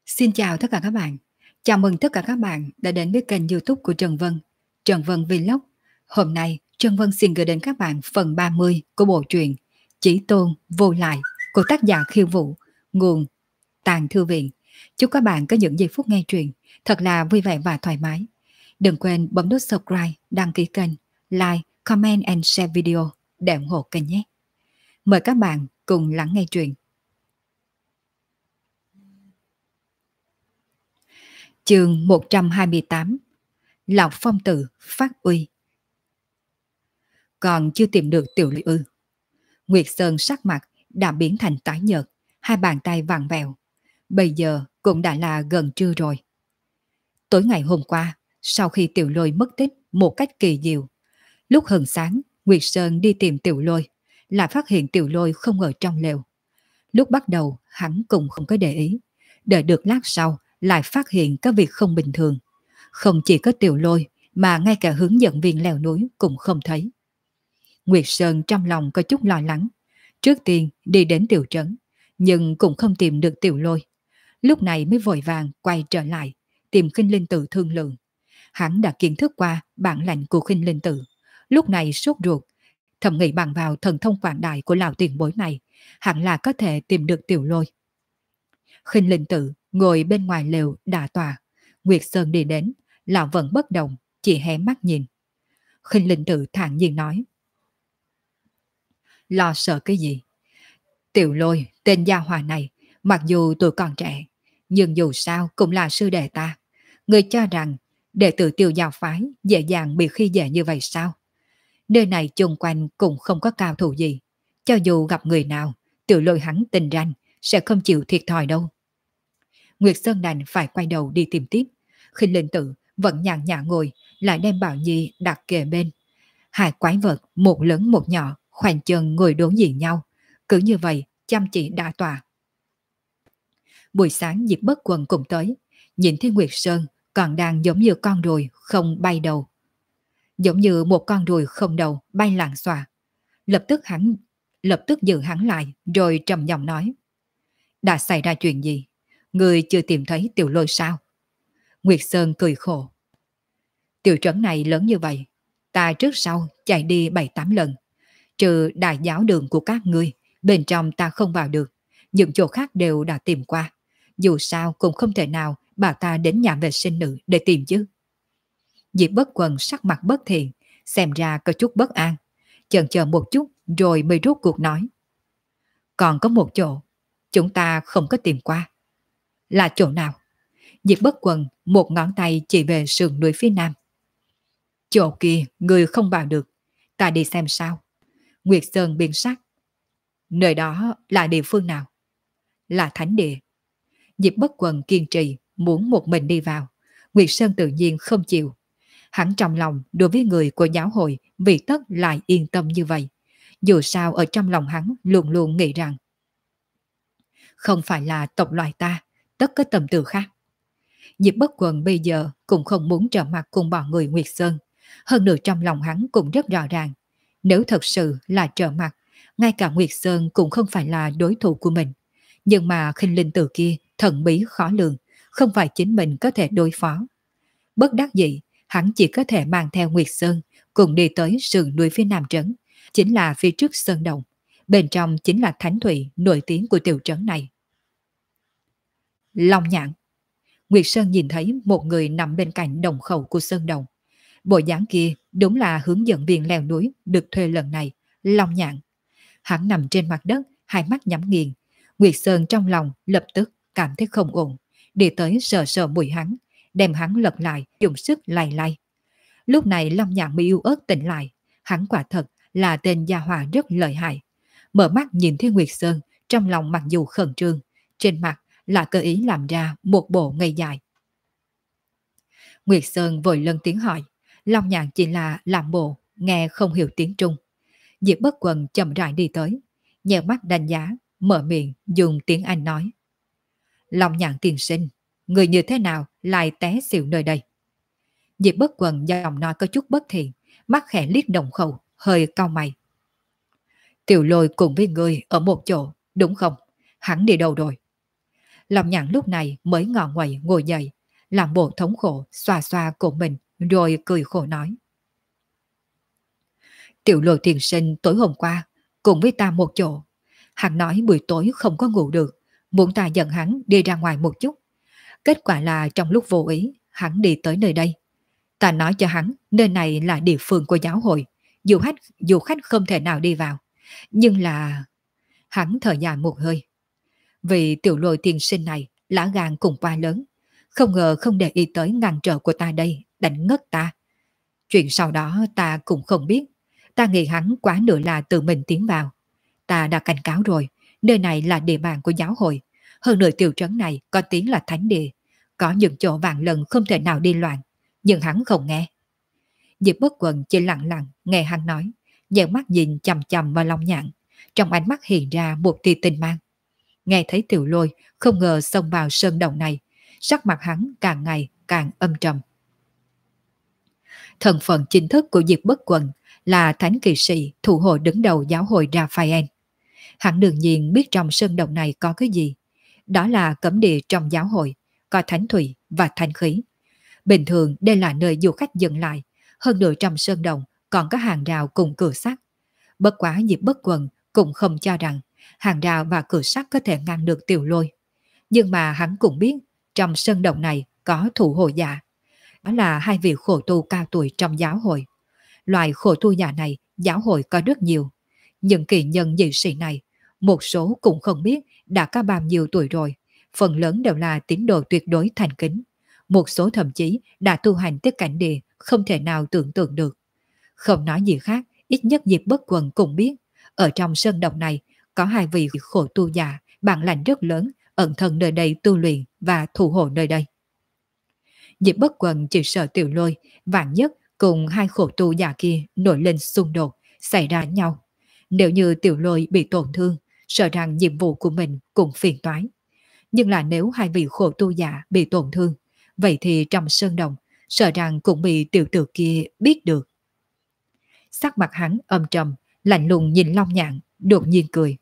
Xin chào tất cả các bạn. Chào mừng tất cả các bạn đã đến với kênh YouTube của Trần Vân, Trần Vân Vlog. Hôm nay, Trần Vân xin gửi đến các bạn phần 30 của bộ truyện Chí Tôn Vô Lại của tác giả Khiêu Vũ, nguồn Tàng Thư Viện. Chúc các bạn có những giây phút nghe truyện thật là vui vẻ và thoải mái. Đừng quên bấm nút subscribe, đăng ký kênh, like, comment and share video để ủng hộ kênh nhé. Mời các bạn cùng lắng nghe truyện. Chương 128. Lão Phong Tử phát uy. Còn chưa tìm được Tiểu Lôi ư? Nguyệt Sơn sắc mặt đã biến thành tái nhợt, hai bàn tay vặn vẹo. Bây giờ cũng đã là gần trưa rồi. Tối ngày hôm qua, sau khi Tiểu Lôi mất tích một cách kỳ diệu, lúc hừng sáng, Nguyệt Sơn đi tìm Tiểu Lôi, lại phát hiện Tiểu Lôi không ở trong lều. Lúc bắt đầu, hắn cũng không có để ý. Đợi được lát sau, lại phát hiện có việc không bình thường. Không chỉ có Tiểu Lôi, mà ngay cả hướng dẫn viên leo núi cũng không thấy. Nguyệt Sơn trong lòng có chút lo lắng. Trước tiên đi đến tiểu trấn, nhưng cũng không tìm được Tiểu Lôi. Lúc này mới vội vàng quay trở lại, tìm Khinh Linh Tử thương lượng. Hắn đã kiến thức qua bản lệnh của Khinh Linh Tử. Lúc này sốt ruột, thầm nghĩ bằng vào thần thông quảng đại của lão tiền bối này, hẳn là có thể tìm được Tiểu Lôi. Khinh Linh Tử ngồi bên ngoài lều đả tọa. Nguyệt Sơn đi đến, lão vẫn bất động, chỉ hé mắt nhìn. Khinh Linh Tử thản nhiên nói: Lo sợ cái gì? Tiểu Lôi, tên gia hòa này, mặc dù tuổi còn trẻ, nhưng dù sao cũng là sư đệ ta. Người cho rằng đệ tử Tiêu Giao phái dễ dàng bị khi dễ như vậy sao? Nơi này chung quanh cũng không có cao thủ gì. Cho dù gặp người nào, Tiểu Lôi hắn tình ranh sẽ không chịu thiệt thòi đâu. Nguyệt Sơn đành phải quay đầu đi tìm tiếp. Khinh Linh Tử vẫn nhàn nhã ngồi, lại đem Bảo Nhi đặt kề bên. Hai quái vật, một lớn một nhỏ, khoanh chân ngồi đối diện nhau. Cứ như vậy, chăm chỉ đả tọa. Buổi sáng Diệp Bất Quần cùng tới, nhìn thấy Nguyệt Sơn còn đang giống như con ruồi không bay đầu. Giống như một con ruồi không đầu bay lạng xòa. Lập tức giữ hắn lại, rồi trầm giọng nói: Đã xảy ra chuyện gì? Người chưa tìm thấy Tiểu Lôi sao? Nguyệt Sơn cười khổ: Tiểu trấn này lớn như vậy, ta trước sau chạy đi 7-8 lần. Trừ đại giáo đường của các ngươi, bên trong ta không vào được. Những chỗ khác đều đã tìm qua. Dù sao cũng không thể nào bảo ta đến nhà vệ sinh nữ để tìm chứ. Diệp Bất Quần sắc mặt bất thiện, xem ra có chút bất an. Chần chờ một chút rồi mới rút cuộc nói: Còn có một chỗ, chúng ta không có tìm qua. Là chỗ nào? Diệp Bất Quần một ngón tay chỉ về sườn núi phía nam. Chỗ kia người không vào được, ta đi xem sao. Nguyệt Sơn biến sắc. Nơi đó là địa phương nào? Là thánh địa. Diệp Bất Quần kiên trì muốn một mình đi vào. Nguyệt Sơn tự nhiên không chịu. Hắn trong lòng đối với người của giáo hội vì tất lại yên tâm như vậy. Dù sao ở trong lòng hắn luôn luôn nghĩ rằng không phải là tộc loài ta, tất có tầm từ khác. Diệp Bất Quần bây giờ cũng không muốn trở mặt cùng bọn người Nguyệt Sơn. Hơn nữa trong lòng hắn cũng rất rõ ràng, nếu thật sự là trở mặt, ngay cả Nguyệt Sơn cũng không phải là đối thủ của mình. Nhưng mà Khinh Linh Tử kia thần bí khó lường, không phải chính mình có thể đối phó. Bất đắc dĩ, hắn chỉ có thể mang theo Nguyệt Sơn cùng đi tới sườn núi phía nam trấn, chính là phía trước sơn động. Bên trong chính là thánh thủy nổi tiếng của tiểu trấn này. Long Nhạn. Nguyệt Sơn nhìn thấy một người nằm bên cạnh đồng khẩu của sơn động. Bộ dáng kia đúng là hướng dẫn viên leo núi được thuê lần này, Long Nhạn. Hắn nằm trên mặt đất, hai mắt nhắm nghiền. Nguyệt Sơn trong lòng lập tức cảm thấy không ổn, đi tới sờ sờ mũi hắn, đem hắn lật lại, dùng sức lay lay. Lúc này Long Nhạn mới yếu ớt tỉnh lại, hắn quả thật là tên gia hỏa rất lợi hại. Mở mắt nhìn thấy Nguyệt Sơn, trong lòng mặc dù khẩn trương, trên mặt là cơ ý làm ra một bộ ngây dài. Nguyệt Sơn vội lên tiếng hỏi, Long Nhạn chỉ là làm bộ, nghe không hiểu tiếng Trung. Diệp Bất Quần chậm rãi đi tới, nheo mắt đánh giá, mở miệng dùng tiếng Anh nói: Long Nhạn tiên sinh, người như thế nào lại té xỉu nơi đây? Diệp Bất Quần giọng nói có chút bất thiện, mắt khẽ liếc đồng khẩu, hơi cau mày. Tiểu Lôi cùng với người ở một chỗ, đúng không? Hắn đi đâu rồi? Lòng Nhạn lúc này mới ngọ nguậy ngồi dậy, làm bộ thống khổ xoa xoa cổ mình, rồi cười khổ nói. Tiểu Lôi tiền sinh tối hôm qua cùng với ta một chỗ. Hắn nói buổi tối không có ngủ được, muốn ta dẫn hắn đi ra ngoài một chút. Kết quả là trong lúc vô ý, hắn đi tới nơi đây. Ta nói cho hắn nơi này là địa phương của giáo hội, du khách không thể nào đi vào. Nhưng là... Hắn thở dài một hơi. Vì Tiểu Lôi tiên sinh này lá gan cùng quá lớn, không ngờ không để ý tới ngăn trở của ta đây, đánh ngất ta. Chuyện sau đó ta cũng không biết. Ta nghĩ hắn quá nữa là tự mình tiến vào. Ta đã cảnh cáo rồi, nơi này là địa bàn của giáo hội. Hơn nữa tiểu trấn này có tiếng là thánh địa. Có những chỗ vạn lần không thể nào đi loạn. Nhưng hắn không nghe. Diệp Bất Quần chỉ lặng lặng nghe hắn nói, dẹo mắt nhìn chằm chằm vào Long Nhạn. Trong ánh mắt hiện ra một tia tinh mang. Nghe thấy Tiểu Lôi không ngờ xông vào sơn động này, sắc mặt hắn càng ngày càng âm trầm. Thân phận chính thức của Diệp Bất Quần là thánh kỵ sĩ thủ hộ đứng đầu giáo hội Raphael. Hắn đương nhiên biết trong sơn động này có cái gì. Đó là cấm địa trong giáo hội, có thánh thủy và thánh khí. Bình thường đây là nơi du khách dừng lại, hơn nữa trong sơn động còn có hàng rào cùng cửa sắt. Bất quá Diệp Bất Quần cũng không cho rằng hàng rào và cửa sắt có thể ngăn được Tiểu Lôi. Nhưng mà hắn cũng biết trong sơn động này có thủ hộ giả. Đó là hai vị khổ tu cao tuổi trong giáo hội. Loại khổ tu giả này giáo hội có rất nhiều. Những kỳ nhân dị sĩ này, một số cũng không biết đã có bao nhiêu tuổi rồi. Phần lớn đều là tín đồ tuyệt đối thành kính. Một số thậm chí đã tu hành tới cảnh địa không thể nào tưởng tượng được. Không nói gì khác, ít nhất Diệp Bất Quần cũng biết. Ở trong sơn động này có hai vị khổ tu giả bản lãnh rất lớn ẩn thân nơi đây tu luyện và thủ hộ nơi đây. Diệp Bất Quần chỉ sợ Tiểu Lôi vạn nhất cùng hai khổ tu giả kia nổi lên xung đột, xảy ra nhau. Nếu như Tiểu Lôi bị tổn thương, sợ rằng nhiệm vụ của mình cũng phiền toái. Nhưng là nếu hai vị khổ tu giả bị tổn thương, vậy thì trong sơn động, sợ rằng cũng bị tiểu tử kia biết được. Sắc mặt hắn âm trầm, lạnh lùng nhìn Long Nhạn, đột nhiên cười.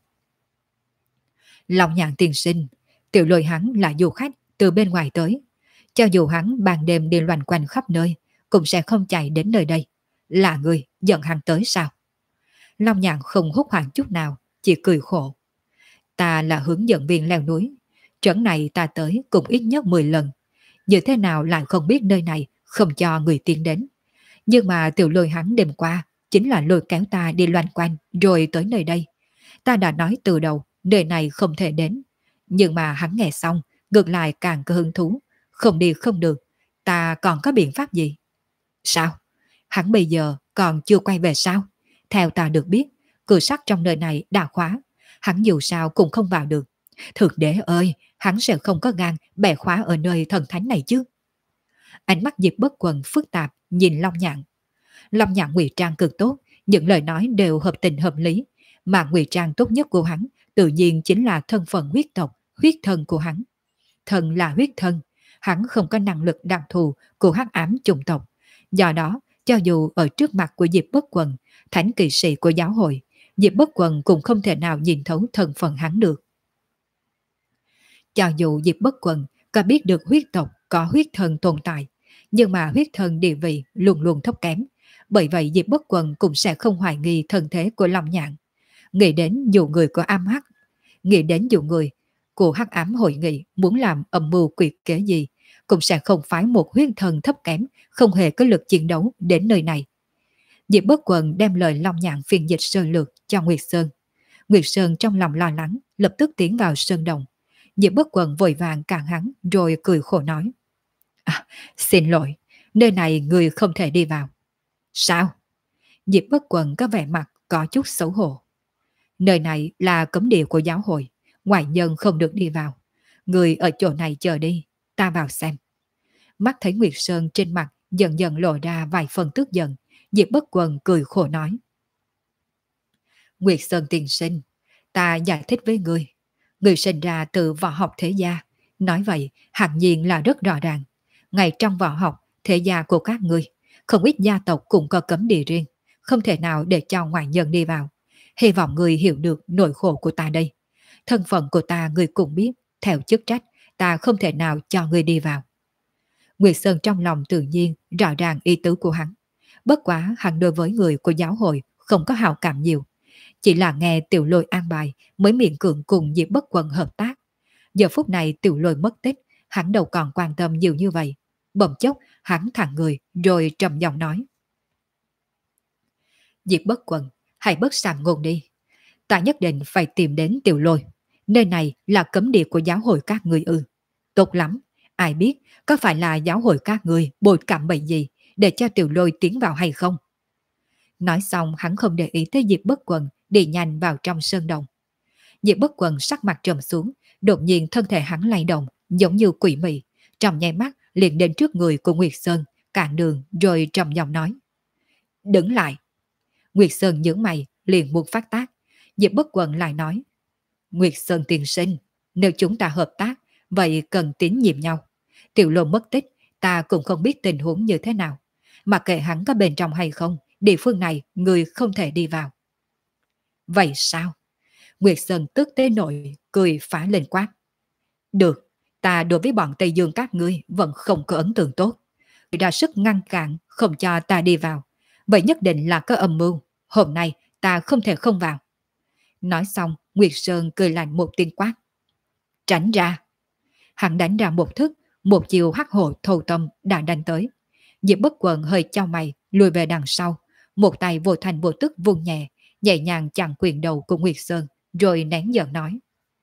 Long Nhạn tiên sinh, Tiểu Lôi hắn là du khách từ bên ngoài tới. Cho dù hắn ban đêm đi loanh quanh khắp nơi, cũng sẽ không chạy đến nơi đây. Là người dẫn hắn tới sao? Long Nhạn không hốt hoảng chút nào, chỉ cười khổ. Ta là hướng dẫn viên leo núi. Trấn này ta tới cũng ít nhất 10 lần. Như thế nào lại không biết nơi này không cho người tiên đến. Nhưng mà Tiểu Lôi hắn đêm qua chính là lôi kéo ta đi loanh quanh rồi tới nơi đây. Ta đã nói từ đầu nơi này không thể đến. Nhưng mà hắn nghe xong ngược lại càng có hứng thú. Không đi không được. Ta còn có biện pháp gì? Sao? Hắn bây giờ còn chưa quay về sao? Theo ta được biết, cửa sắt trong nơi này đã khóa. Hắn dù sao cũng không vào được. Thượng đế ơi, hắn sẽ không có gan bẻ khóa ở nơi thần thánh này chứ. Ánh mắt Diệp Bất Quần phức tạp nhìn Long Nhạn. Long Nhạn ngụy trang cực tốt, những lời nói đều hợp tình hợp lý. Mà ngụy trang tốt nhất của hắn tự nhiên chính là thân phận huyết tộc, huyết thân của hắn. Thần là huyết thân, hắn không có năng lực đặc thù của hắc ám chủng tộc. Do đó, cho dù ở trước mặt của Diệp Bất Quần, thánh kỵ sĩ của giáo hội, Diệp Bất Quần cũng không thể nào nhìn thấu thân phận hắn được. Cho dù Diệp Bất Quần có biết được huyết tộc có huyết thần tồn tại, nhưng mà huyết thần địa vị luôn luôn thấp kém. Bởi vậy Diệp Bất Quần cũng sẽ không hoài nghi thân thế của Long Nhạn. Nghĩ đến dù người của ám hắc, nghĩ đến dù người của hắc ám hội nghị muốn làm âm mưu quỷ kế gì, cũng sẽ không phái một huyết thần thấp kém, không hề có lực chiến đấu đến nơi này. Diệp Bất Quần đem lời Long Nhạn phiên dịch sơ lược cho Nguyệt Sơn. Nguyệt Sơn trong lòng lo lắng, lập tức tiến vào sơn đồng. Diệp Bất Quần vội vàng cản hắn rồi cười khổ nói. Xin lỗi, nơi này người không thể đi vào. Sao? Diệp Bất Quần có vẻ mặt có chút xấu hổ. Nơi này là cấm địa của giáo hội, ngoại nhân không được đi vào. Người ở chỗ này chờ đi, ta vào xem. Mắt thấy Nguyệt Sơn trên mặt dần dần lộ ra vài phần tức giận, Diệp Bất Quần cười khổ nói. Nguyệt Sơn tiên sinh, ta giải thích với ngươi. Ngươi sinh ra từ võ học thế gia, nói vậy hẳn nhiên là rất rõ ràng. Ngay trong võ học thế gia của các ngươi, không ít gia tộc cũng có cấm địa riêng, không thể nào để cho ngoại nhân đi vào. Hy vọng ngươi hiểu được nỗi khổ của ta đây. Thân phận của ta ngươi cũng biết, theo chức trách, ta không thể nào cho người đi vào. Nguyệt Sơn trong lòng tự nhiên rõ ràng ý tứ của hắn. Bất quá hắn đối với người của giáo hội không có hào cảm nhiều. Chỉ là nghe Tiểu Lôi an bài mới miễn cưỡng cùng Diệp Bất Quần hợp tác. Giờ phút này Tiểu Lôi mất tích, hắn đâu còn quan tâm nhiều như vậy. Bỗng chốc hắn thẳng người rồi trầm giọng nói. Diệp Bất Quần, hãy bớt sàm ngôn đi. Ta nhất định phải tìm đến Tiểu Lôi. Nơi này là cấm địa của giáo hội các người ư. Tốt lắm, ai biết có phải là giáo hội các người bồi cảm bệnh gì để cho Tiểu Lôi tiến vào hay không? Nói xong hắn không để ý tới Diệp Bất Quần đi nhanh vào trong sơn đồng. Diệp Bất Quần sắc mặt trầm xuống, đột nhiên thân thể hắn lay động giống như quỷ mị, trong nháy mắt liền đến trước người của Nguyệt Sơn, cản đường rồi trầm giọng nói. Đứng lại. Nguyệt Sơn nhướng mày liền muốn phát tác. Diệp Bất Quần lại nói. Nguyệt Sơn tiên sinh, nếu chúng ta hợp tác, vậy cần tín nhiệm nhau. Tiểu Lôi mất tích, ta cũng không biết tình huống như thế nào. Mà kệ hắn có bên trong hay không, địa phương này người không thể đi vào. Vậy sao? Nguyệt Sơn tức tới nỗi cười phá lên quát. Được, ta đối với bọn Tây Dương các ngươi vẫn không có ấn tượng tốt. Ra sức ngăn cản không cho ta đi vào. Vậy nhất định là có âm mưu. Hôm nay ta không thể không vào. Nói xong, Nguyệt Sơn cười lạnh một tiếng quát. Tránh ra. Hắn đánh ra một thức, một chiều hắc hồ thâu tâm đã đánh tới. Diệp Bất Quần hơi chau mày, lùi về đằng sau. Một tay vô thành vô tức vung nhẹ, nhẹ nhàng chặn quyền đầu của Nguyệt Sơn, rồi nén giận nói.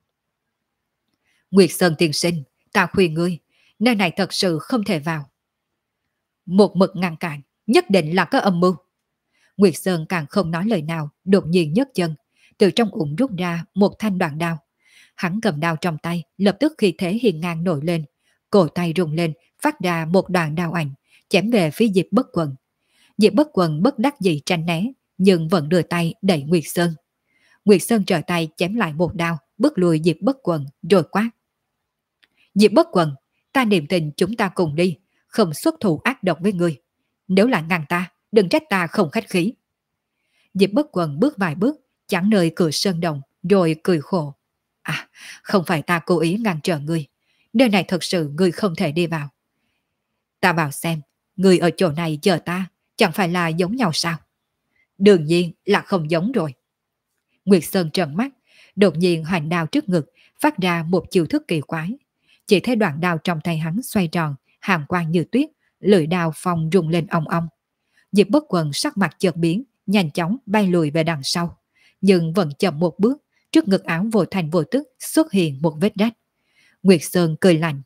Nguyệt Sơn tiên sinh, ta khuyên ngươi, nơi này thật sự không thể vào. Một mực ngăn cản, nhất định là có âm mưu. Nguyệt Sơn càng không nói lời nào, đột nhiên nhấc chân, từ trong ủng rút ra một thanh đoạn đao. Hắn cầm đao trong tay, lập tức khí thế hiên ngang nổi lên, cổ tay rung lên, phát ra một đoạn đao ảnh, chém về phía Diệp Bất Quần. Diệp Bất Quần bất đắc dĩ tránh né, nhưng vẫn đưa tay đẩy Nguyệt Sơn. Nguyệt Sơn trở tay chém lại một đao, bước lùi Diệp Bất Quần, rồi quát. Diệp Bất Quần, ta niệm tình chúng ta cùng đi, không xuất thủ ác độc với ngươi. Nếu là ngăn ta, đừng trách ta không khách khí. Diệp Bất Quần bước vài bước, chắn nơi cửa sơn đồng, rồi cười khổ. À, không phải ta cố ý ngăn trở ngươi. Nơi này thật sự ngươi không thể đi vào. Ta bảo xem, ngươi ở chỗ này chờ ta, chẳng phải là giống nhau sao? Đương nhiên là không giống rồi. Nguyệt Sơn trợn mắt, đột nhiên hoành đao trước ngực, phát ra một chiêu thức kỳ quái. Chỉ thấy đoạn đao trong tay hắn xoay tròn, hàn quang như tuyết, lưỡi đao phong rung lên ong ong. Diệp Bất Quần sắc mặt chợt biến, nhanh chóng bay lùi về đằng sau, nhưng vẫn chậm một bước, trước ngực áo vô thành vô tức xuất hiện một vết rách. Nguyệt Sơn cười lạnh.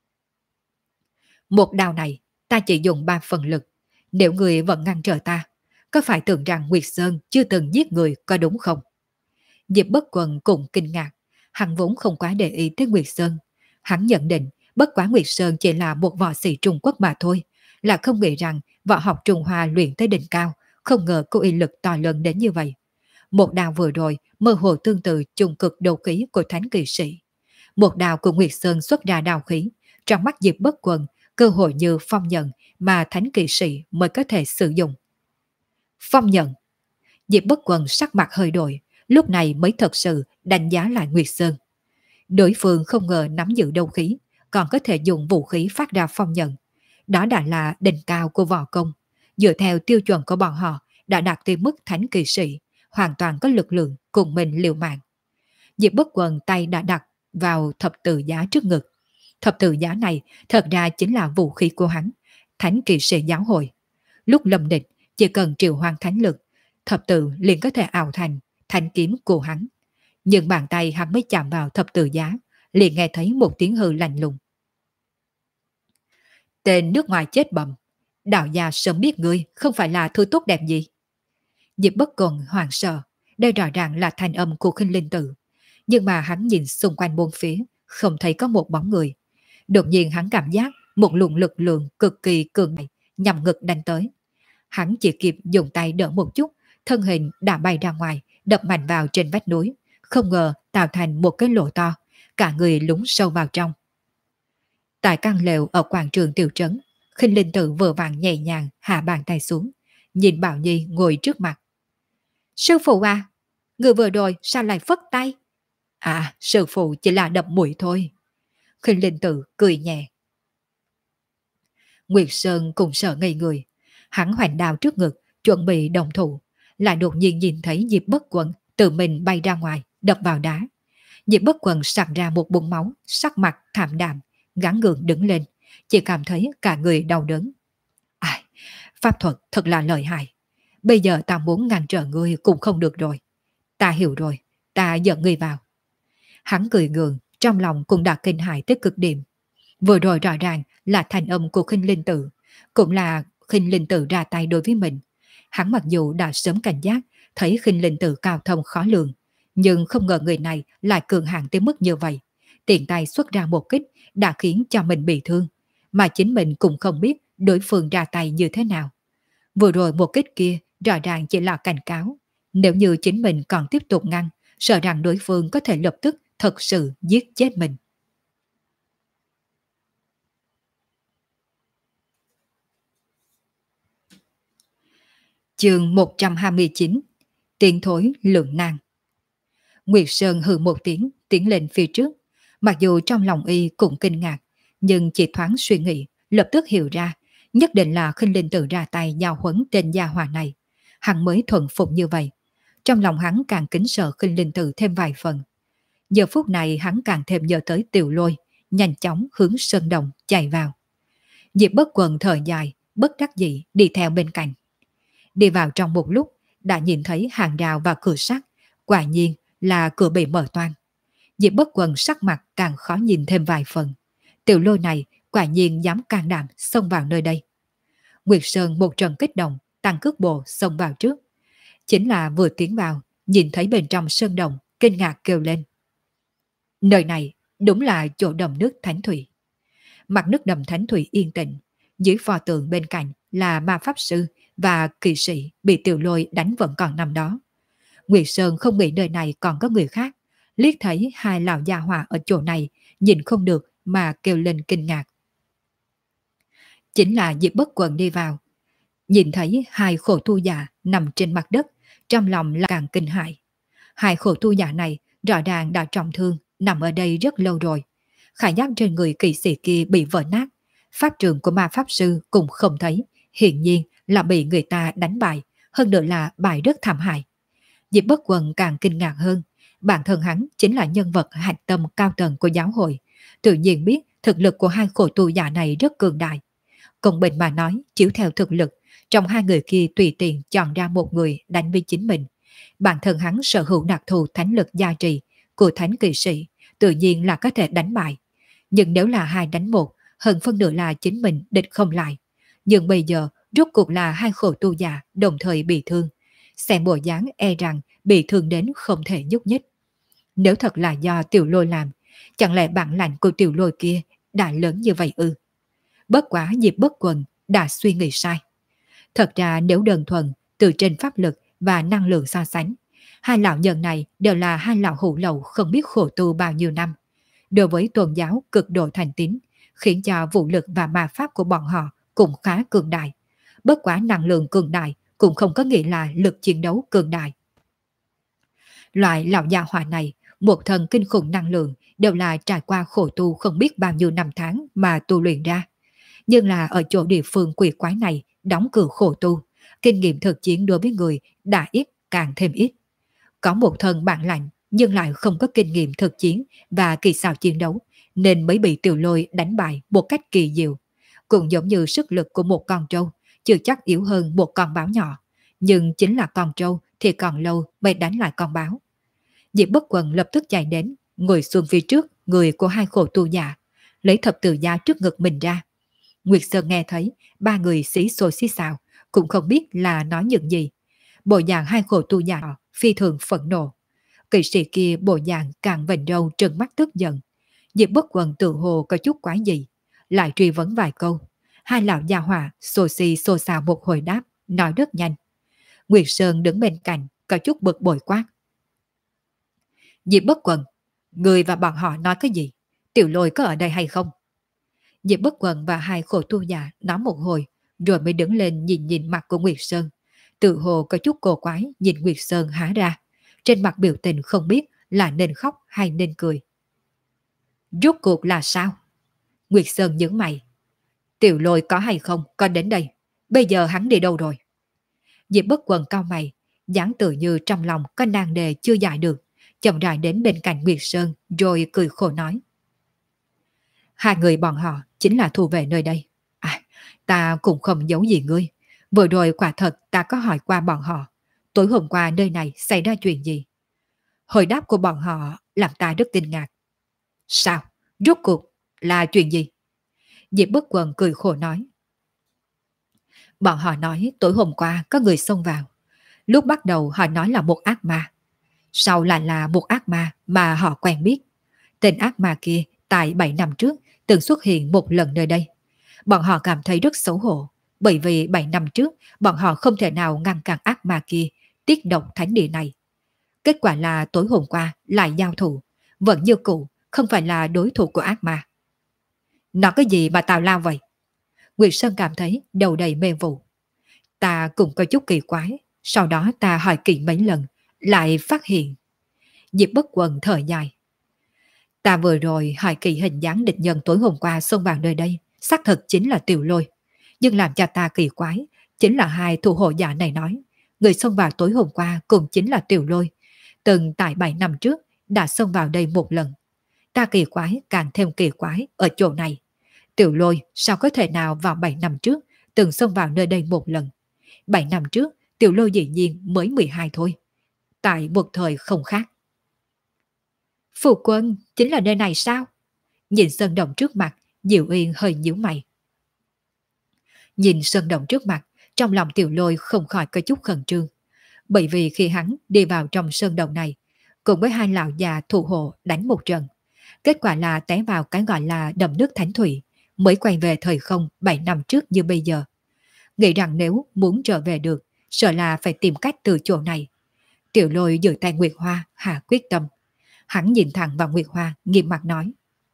Một đao này, ta chỉ dùng 3 phần lực. Nếu người vẫn ngăn trở ta, có phải tưởng rằng Nguyệt Sơn chưa từng giết người có đúng không? Diệp Bất Quần cũng kinh ngạc, hắn vốn không quá để ý tới Nguyệt Sơn. Hắn nhận định bất quá Nguyệt Sơn chỉ là một võ sĩ Trung Quốc mà thôi, là không nghĩ rằng võ học Trung Hoa luyện tới đỉnh cao, không ngờ có uy lực to lớn đến như vậy. Một đao vừa rồi mơ hồ tương tự trùng cực đấu khí của thánh kỳ sĩ. Một đao của Nguyệt Sơn xuất ra đao khí, trong mắt Diệp Bất Quần cơ hội như phong nhận mà thánh kỳ sĩ mới có thể sử dụng. Phong nhận. Diệp Bất Quần sắc mặt hơi đổi, lúc này mới thật sự đánh giá lại Nguyệt Sơn. Đối phương không ngờ nắm giữ đấu khí, còn có thể dùng vũ khí phát ra phong nhận. Đó đã là đỉnh cao của võ công. Dựa theo tiêu chuẩn của bọn họ, đã đạt tới mức thánh kỳ sĩ, hoàn toàn có lực lượng cùng mình liều mạng. Diệp Bất Quần tay đã đặt vào thập tự giá trước ngực. Thập tự giá này thật ra chính là vũ khí của hắn, thánh kỳ sĩ giáo hội. Lúc lâm địch, chỉ cần triệu hoán thánh lực, thập tự liền có thể ảo thành thanh kiếm của hắn. Nhưng bàn tay hắn mới chạm vào thập tự giá, liền nghe thấy một tiếng hư lạnh lùng. Tên nước ngoài chết bầm, đạo gia sớm biết ngươi không phải là thứ tốt đẹp gì. Diệp Bất Quần hoảng sợ, đây rõ ràng là thanh âm của Khinh Linh Tử. Nhưng mà hắn nhìn xung quanh bốn phía, không thấy có một bóng người. Đột nhiên hắn cảm giác một luồng lực lượng cực kỳ cường đại nhằm ngực đánh tới. Hắn chỉ kịp dùng tay đỡ một chút, thân hình đã bay ra ngoài, đập mạnh vào trên vách núi, không ngờ tạo thành một cái lỗ to, cả người lún sâu vào trong. Tại căn lều ở quảng trường tiểu trấn, Khinh Linh Tử vừa vàng nhẹ nhàng hạ bàn tay xuống, nhìn Bảo Nhi ngồi trước mặt. Sư phụ à, người vừa rồi sao lại phất tay? À, sư phụ chỉ là đập mũi thôi. Khinh Linh Tự cười nhẹ. Nguyệt Sơn cũng sợ ngây người. Hắn hoành đao trước ngực, chuẩn bị đồng thủ. Lại đột nhiên nhìn thấy Diệp Bất Quần tự mình bay ra ngoài, đập vào đá. Diệp Bất Quần sặc ra một bụng máu, sắc mặt thảm đạm, gắng gượng đứng lên. Chỉ cảm thấy cả người đau đớn. Ai, pháp thuật thật là lợi hại. Bây giờ ta muốn ngăn trở ngươi cũng không được rồi. Ta hiểu rồi, ta dẫn ngươi vào. Hắn cười gượng, trong lòng cũng đã kinh hãi tới cực điểm. Vừa rồi rõ ràng là thành âm của Khinh Linh Tự, cũng là Khinh Linh Tự ra tay đối với mình. Hắn mặc dù đã sớm cảnh giác, thấy Khinh Linh Tự cao thông khó lường, nhưng không ngờ người này lại cường hãn tới mức như vậy. Tiện tay xuất ra một kích đã khiến cho mình bị thương, mà chính mình cũng không biết đối phương ra tay như thế nào. Vừa rồi một kích kia rõ ràng chỉ là cảnh cáo. Nếu như chính mình còn tiếp tục ngăn, sợ rằng đối phương có thể lập tức thật sự giết chết mình. Chương 129. Tiến thối lượng nan. Nguyệt Sơn hừ một tiếng, tiến lên phía trước. Mặc dù trong lòng y cũng kinh ngạc, nhưng chỉ thoáng suy nghĩ, lập tức hiểu ra, nhất định là Khinh Linh Tự ra tay giao huấn tên gia hỏa này. Hắn mới thuận phục như vậy. Trong lòng hắn càng kính sợ Khinh Linh Tự thêm vài phần. Giờ phút này hắn càng thêm nhớ tới Tiểu Lôi, nhanh chóng hướng sơn đồng chạy vào. Diệp Bất Quần thở dài, bất đắc dĩ đi theo bên cạnh. Đi vào trong một lúc, đã nhìn thấy hàng rào và cửa sắt, quả nhiên là cửa bị mở toang. Diệp Bất Quần sắc mặt càng khó nhìn thêm vài phần. Tiểu Lôi này quả nhiên dám can đảm xông vào nơi đây. Nguyệt Sơn một trận kích động, tăng cước bộ xông vào trước. Chính là vừa tiến vào, nhìn thấy bên trong sơn đồng, kinh ngạc kêu lên. Nơi này đúng là chỗ đầm nước Thánh Thủy. Mặt nước đầm Thánh Thủy yên tĩnh, dưới pho tượng bên cạnh là ma pháp sư và kỵ sĩ bị Tiểu Lôi đánh vẫn còn nằm đó. Nguyệt Sơn không nghĩ nơi này còn có người khác, liếc thấy hai lão gia hỏa ở chỗ này, nhìn không được mà kêu lên kinh ngạc. Chính là Diệp Bất Quần đi vào, nhìn thấy hai khổ tu già nằm trên mặt đất, trong lòng là càng kinh hãi. Hai khổ tu già này rõ ràng đã trọng thương, nằm ở đây rất lâu rồi. Khải giáp trên người kỵ sĩ kia bị vỡ nát, pháp trường của ma pháp sư cũng không thấy, hiển nhiên là bị người ta đánh bại, hơn nữa là bại rất thảm hại. Diệp Bất Quần càng kinh ngạc hơn, bản thân hắn chính là nhân vật hạch tâm cao tầng của giáo hội, tự nhiên biết thực lực của hai khổ tu giả này rất cường đại. Công bình mà nói, chiếu theo thực lực, trong hai người kia tùy tiện chọn ra một người đánh với chính mình. Bản thân hắn sở hữu đặc thù thánh lực gia trì của thánh kỵ sĩ, tự nhiên là có thể đánh bại. Nhưng nếu là hai đánh một, hơn phân nửa là chính mình địch không lại. Nhưng bây giờ, rốt cuộc là hai khổ tu già đồng thời bị thương. Xem bộ dáng e rằng bị thương đến không thể nhúc nhích. Nếu thật là do Tiểu Lôi làm, chẳng lẽ bản lãnh của Tiểu Lôi kia đã lớn như vậy ư? Bất quá Diệp Bất Quần đã suy nghĩ sai. Thật ra nếu đơn thuần từ trên pháp lực và năng lượng so sánh, hai lão nhân này đều là hai lão hủ lậu không biết khổ tu bao nhiêu năm. Đối với tôn giáo cực độ thành tín, khiến cho vũ lực và ma pháp của bọn họ cũng khá cường đại. Bất quá năng lượng cường đại cũng không có nghĩa là lực chiến đấu cường đại. Loại lão gia hỏa này, một thần kinh khủng năng lượng đều là trải qua khổ tu không biết bao nhiêu năm tháng mà tu luyện ra. Nhưng là ở chỗ địa phương quỷ quái này đóng cửa khổ tu, kinh nghiệm thực chiến đối với người đã ít càng thêm ít. Có một thần bản lạnh nhưng lại không có kinh nghiệm thực chiến và kỳ xảo chiến đấu, nên mới bị Tiểu Lôi đánh bại một cách kỳ diệu. Cũng giống như sức lực của một con trâu, chưa chắc yếu hơn một con báo nhỏ, nhưng chính là con trâu thì còn lâu mới đánh lại con báo. Diệp Bất Quần lập tức chạy đến, ngồi xuống phía trước người của hai khổ tu giả, lấy thập tự giá trước ngực mình ra. Nguyệt Sơn nghe thấy ba người xí xôi xí xào, cũng không biết là nói những gì. Bộ dạng hai khổ tu giả phi thường phẫn nộ. Kỵ sĩ kia bộ dạng càng vành râu trừng mắt tức giận. Diệp Bất Quần tự hồ có chút quái gì, lại truy vấn vài câu. Hai lão gia hỏa xô xì xô xào một hồi đáp, nói rất nhanh. Nguyệt Sơn đứng bên cạnh, có chút bực bội quát. Diệp Bất Quần, người và bọn họ nói cái gì? Tiểu Lôi có ở đây hay không? Diệp Bất Quần và hai khổ tu giả nói một hồi, rồi mới đứng lên nhìn nhìn mặt của Nguyệt Sơn. Tự hồ có chút cổ quái nhìn Nguyệt Sơn há ra. Trên mặt biểu tình không biết là nên khóc hay nên cười. Rốt cuộc là sao? Nguyệt Sơn nhướng mày. Tiểu Lôi có hay không, có đến đây. Bây giờ hắn đi đâu rồi? Diệp Bất Quần cau mày, dáng tự như trong lòng có nan đề chưa giải được, chậm rãi đến bên cạnh Nguyệt Sơn rồi cười khổ nói. Hai người bọn họ chính là thu về nơi đây. À, ta cũng không giấu gì ngươi. Vừa rồi quả thật ta có hỏi qua bọn họ. Tối hôm qua nơi này xảy ra chuyện gì? Hồi đáp của bọn họ làm ta rất kinh ngạc. Sao? Rốt cuộc là chuyện gì? Diệp Bất Quần cười khổ nói. Bọn họ nói tối hôm qua có người xông vào. Lúc bắt đầu họ nói là một ác ma. Sau lại là một ác ma mà họ quen biết. Tên ác ma kia tại 7 năm trước từng xuất hiện một lần nơi đây. Bọn họ cảm thấy rất xấu hổ, bởi vì 7 năm trước bọn họ không thể nào ngăn cản ác ma kia tiết độc thánh địa này. Kết quả là tối hôm qua lại giao thủ, vẫn như cũ, không phải là đối thủ của ác ma. Nó cái gì mà tào lao vậy? Nguyệt Sơn cảm thấy đầu đầy mê vụ. Ta cũng có chút kỳ quái, sau đó ta hỏi kỹ mấy lần, lại phát hiện. Diệp Bất Quần thở dài. Ta vừa rồi hỏi kỹ hình dáng địch nhân tối hôm qua xông vào nơi đây, xác thực chính là Tiểu Lôi. Nhưng làm cho ta kỳ quái, chính là hai thủ hộ giả này nói, người xông vào tối hôm qua cũng chính là Tiểu Lôi. Từng tại 7 năm trước đã xông vào đây một lần. Ta kỳ quái càng thêm kỳ quái ở chỗ này. Tiểu Lôi sao có thể nào vào 7 năm trước từng xông vào nơi đây một lần. 7 năm trước Tiểu Lôi dĩ nhiên mới 12 thôi. Tại một thời không khác. Phụ quân chính là nơi này sao? Nhìn sơn động trước mặt, Diệu Yên hơi nhíu mày. Nhìn sơn động trước mặt, trong lòng Tiểu Lôi không khỏi có chút khẩn trương. Bởi vì khi hắn đi vào trong sơn động này, cùng với hai lão già thủ hộ đánh một trận. Kết quả là té vào cái gọi là đầm nước thánh thủy, mới quay về thời không 7 năm trước như bây giờ. Nghĩ rằng nếu muốn trở về được, sợ là phải tìm cách từ chỗ này. Tiểu Lôi giữ tay Nguyệt Hoa, hạ quyết tâm. Hắn nhìn thẳng vào Nguyệt Hoa, nghiêm mặt nói.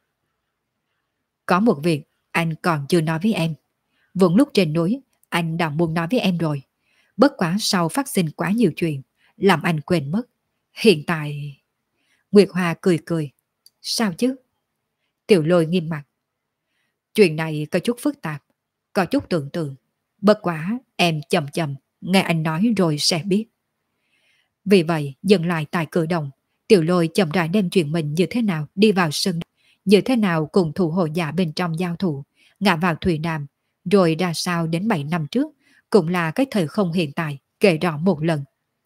Có một việc anh còn chưa nói với em. Vốn lúc trên núi, anh đã muốn nói với em rồi. Bất quá sau phát sinh quá nhiều chuyện, làm anh quên mất. Hiện tại... Nguyệt Hoa cười cười. Sao chứ? Tiểu Lôi nghiêm mặt. Chuyện này có chút phức tạp, có chút tưởng tượng. Bất quá em chậm chậm, nghe anh nói rồi sẽ biết. Vì vậy, dừng lại tại cửa động, Tiểu Lôi chậm rãi đem chuyện mình như thế nào đi vào sân, như thế nào cùng thủ hộ giả bên trong giao thủ, ngã vào thủy đàm, rồi ra sao đến 7 năm trước, cũng là cái thời không hiện tại, kể rõ một lần.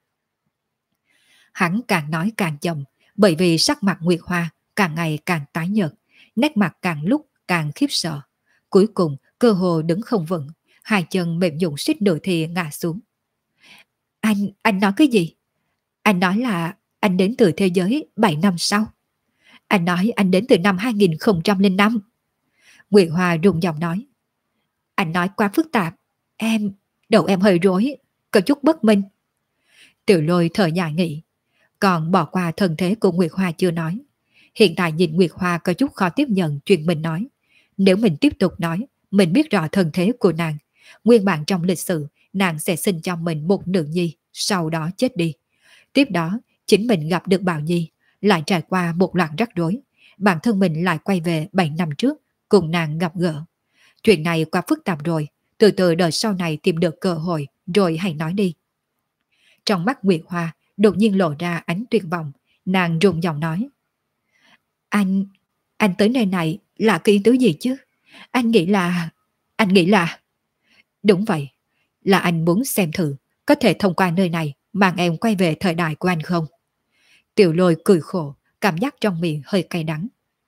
Hắn càng nói càng chậm, bởi vì sắc mặt Nguyệt Hoa càng ngày càng tái nhợt, nét mặt càng lúc càng khiếp sợ. Cuối cùng, cơ hồ đứng không vững, hai chân mềm nhũn suýt nữa thì ngã xuống. Anh nói cái gì? Anh nói là anh đến từ thế giới 7 năm sau. Anh nói anh đến từ năm 2005. Nguyệt Hoa rung giọng nói. Anh nói quá phức tạp. Đầu em hơi rối, có chút bất minh. Tiểu Lôi thở dài nghĩ. Còn bỏ qua thân thế của Nguyệt Hoa chưa nói. Hiện tại nhìn Nguyệt Hoa có chút khó tiếp nhận chuyện mình nói. Nếu mình tiếp tục nói, mình biết rõ thân thế của nàng. Nguyên bản trong lịch sử, nàng sẽ sinh cho mình một nữ nhi, sau đó chết đi. Tiếp đó, chính mình gặp được Bảo Nhi, lại trải qua một loạt rắc rối. Bản thân mình lại quay về 7 năm trước, cùng nàng gặp gỡ. Chuyện này quá phức tạp rồi, từ từ đợi sau này tìm được cơ hội, rồi hãy nói đi. Trong mắt Nguyệt Hoa, đột nhiên lộ ra ánh tuyệt vọng, nàng run giọng nói. Anh tới nơi này là cái ý tứ gì chứ? Anh nghĩ là... Đúng vậy, là anh muốn xem thử, có thể thông qua nơi này mang em quay về thời đại của anh không? Tiểu Lôi cười khổ, cảm giác trong miệng hơi cay đắng.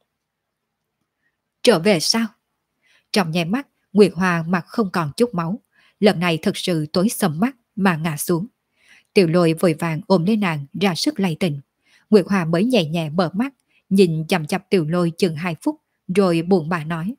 Trở về sao? Trong nháy mắt, Nguyệt Hoa mặt không còn chút máu, lần này thật sự tối sầm mắt mà ngã xuống. Tiểu Lôi vội vàng ôm lấy nàng ra sức lay tình. Nguyệt Hoa mới nhẹ nhẹ mở mắt, nhìn chằm chằm Tiểu Lôi chừng 2 phút, rồi buồn bã nói.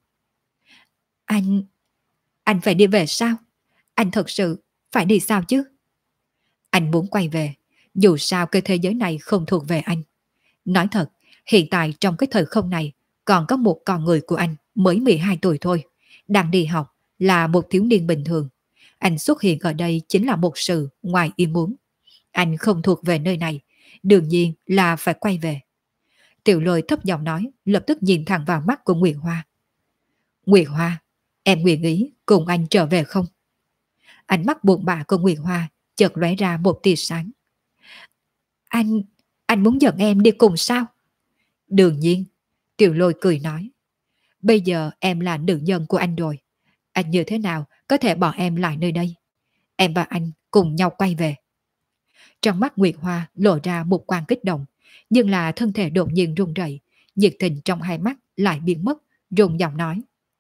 Anh phải đi về sao? Anh thật sự phải đi sao chứ? Anh muốn quay về, dù sao cái thế giới này không thuộc về anh. Nói thật, hiện tại trong cái thời không này, còn có một con người của anh mới 12 tuổi thôi, đang đi học, là một thiếu niên bình thường. Anh xuất hiện ở đây chính là một sự ngoài ý muốn. Anh không thuộc về nơi này, đương nhiên là phải quay về. Tiểu Lôi thấp giọng nói, lập tức nhìn thẳng vào mắt của Nguyệt Hoa. Nguyệt Hoa, em nguyện ý cùng anh trở về không? Ánh mắt buồn bã của Nguyệt Hoa chợt lóe ra một tia sáng. Anh, anh muốn dẫn em đi cùng sao? Đương nhiên, Tiểu Lôi cười nói. Bây giờ em là nữ nhân của anh rồi. Anh như thế nào có thể bỏ em lại nơi đây? Em và anh cùng nhau quay về. Trong mắt Nguyệt Hoa lộ ra một quang kích động, nhưng là thân thể đột nhiên run rẩy, nhiệt tình trong hai mắt lại biến mất, run giọng nói.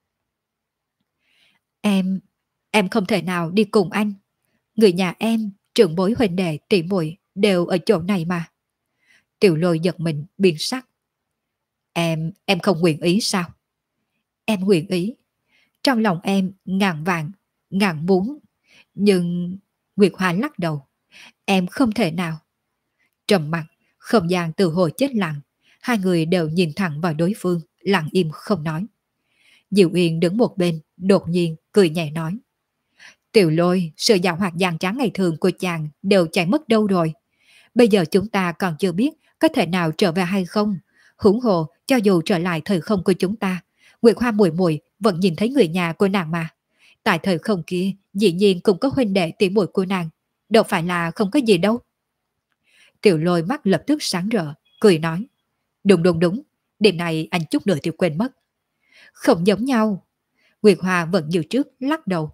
Em không thể nào đi cùng anh. Người nhà em, trưởng bối huynh đệ tỷ muội đều ở chỗ này mà. Tiểu Lôi giật mình biến sắc. Em không nguyện ý sao? Em nguyện ý. Trong lòng em ngàn vạn, ngàn muốn. Nhưng Nguyệt Hoa lắc đầu. Em không thể nào. Trầm mặc, không gian từ hồi chết lặng. Hai người đều nhìn thẳng vào đối phương, lặng im không nói. Diệu Yên đứng một bên, đột nhiên cười nhẹ nói. Tiểu Lôi, sự dạo hoạt gian trá ngày thường của chàng đều chạy mất đâu rồi. Bây giờ chúng ta còn chưa biết có thể nào trở về hay không. Huống hồ, cho dù trở lại thời không của chúng ta, Nguyệt Hoa muội muội vẫn nhìn thấy người nhà của nàng mà. Tại thời không kia, dĩ nhiên cũng có huynh đệ tỷ muội của nàng. Đâu phải là không có gì đâu. Tiểu Lôi mắt lập tức sáng rỡ, cười nói. Đúng đúng đúng, điểm này anh chút nữa thì quên mất. Không giống nhau. Nguyệt Hoa vẫn như trước lắc đầu.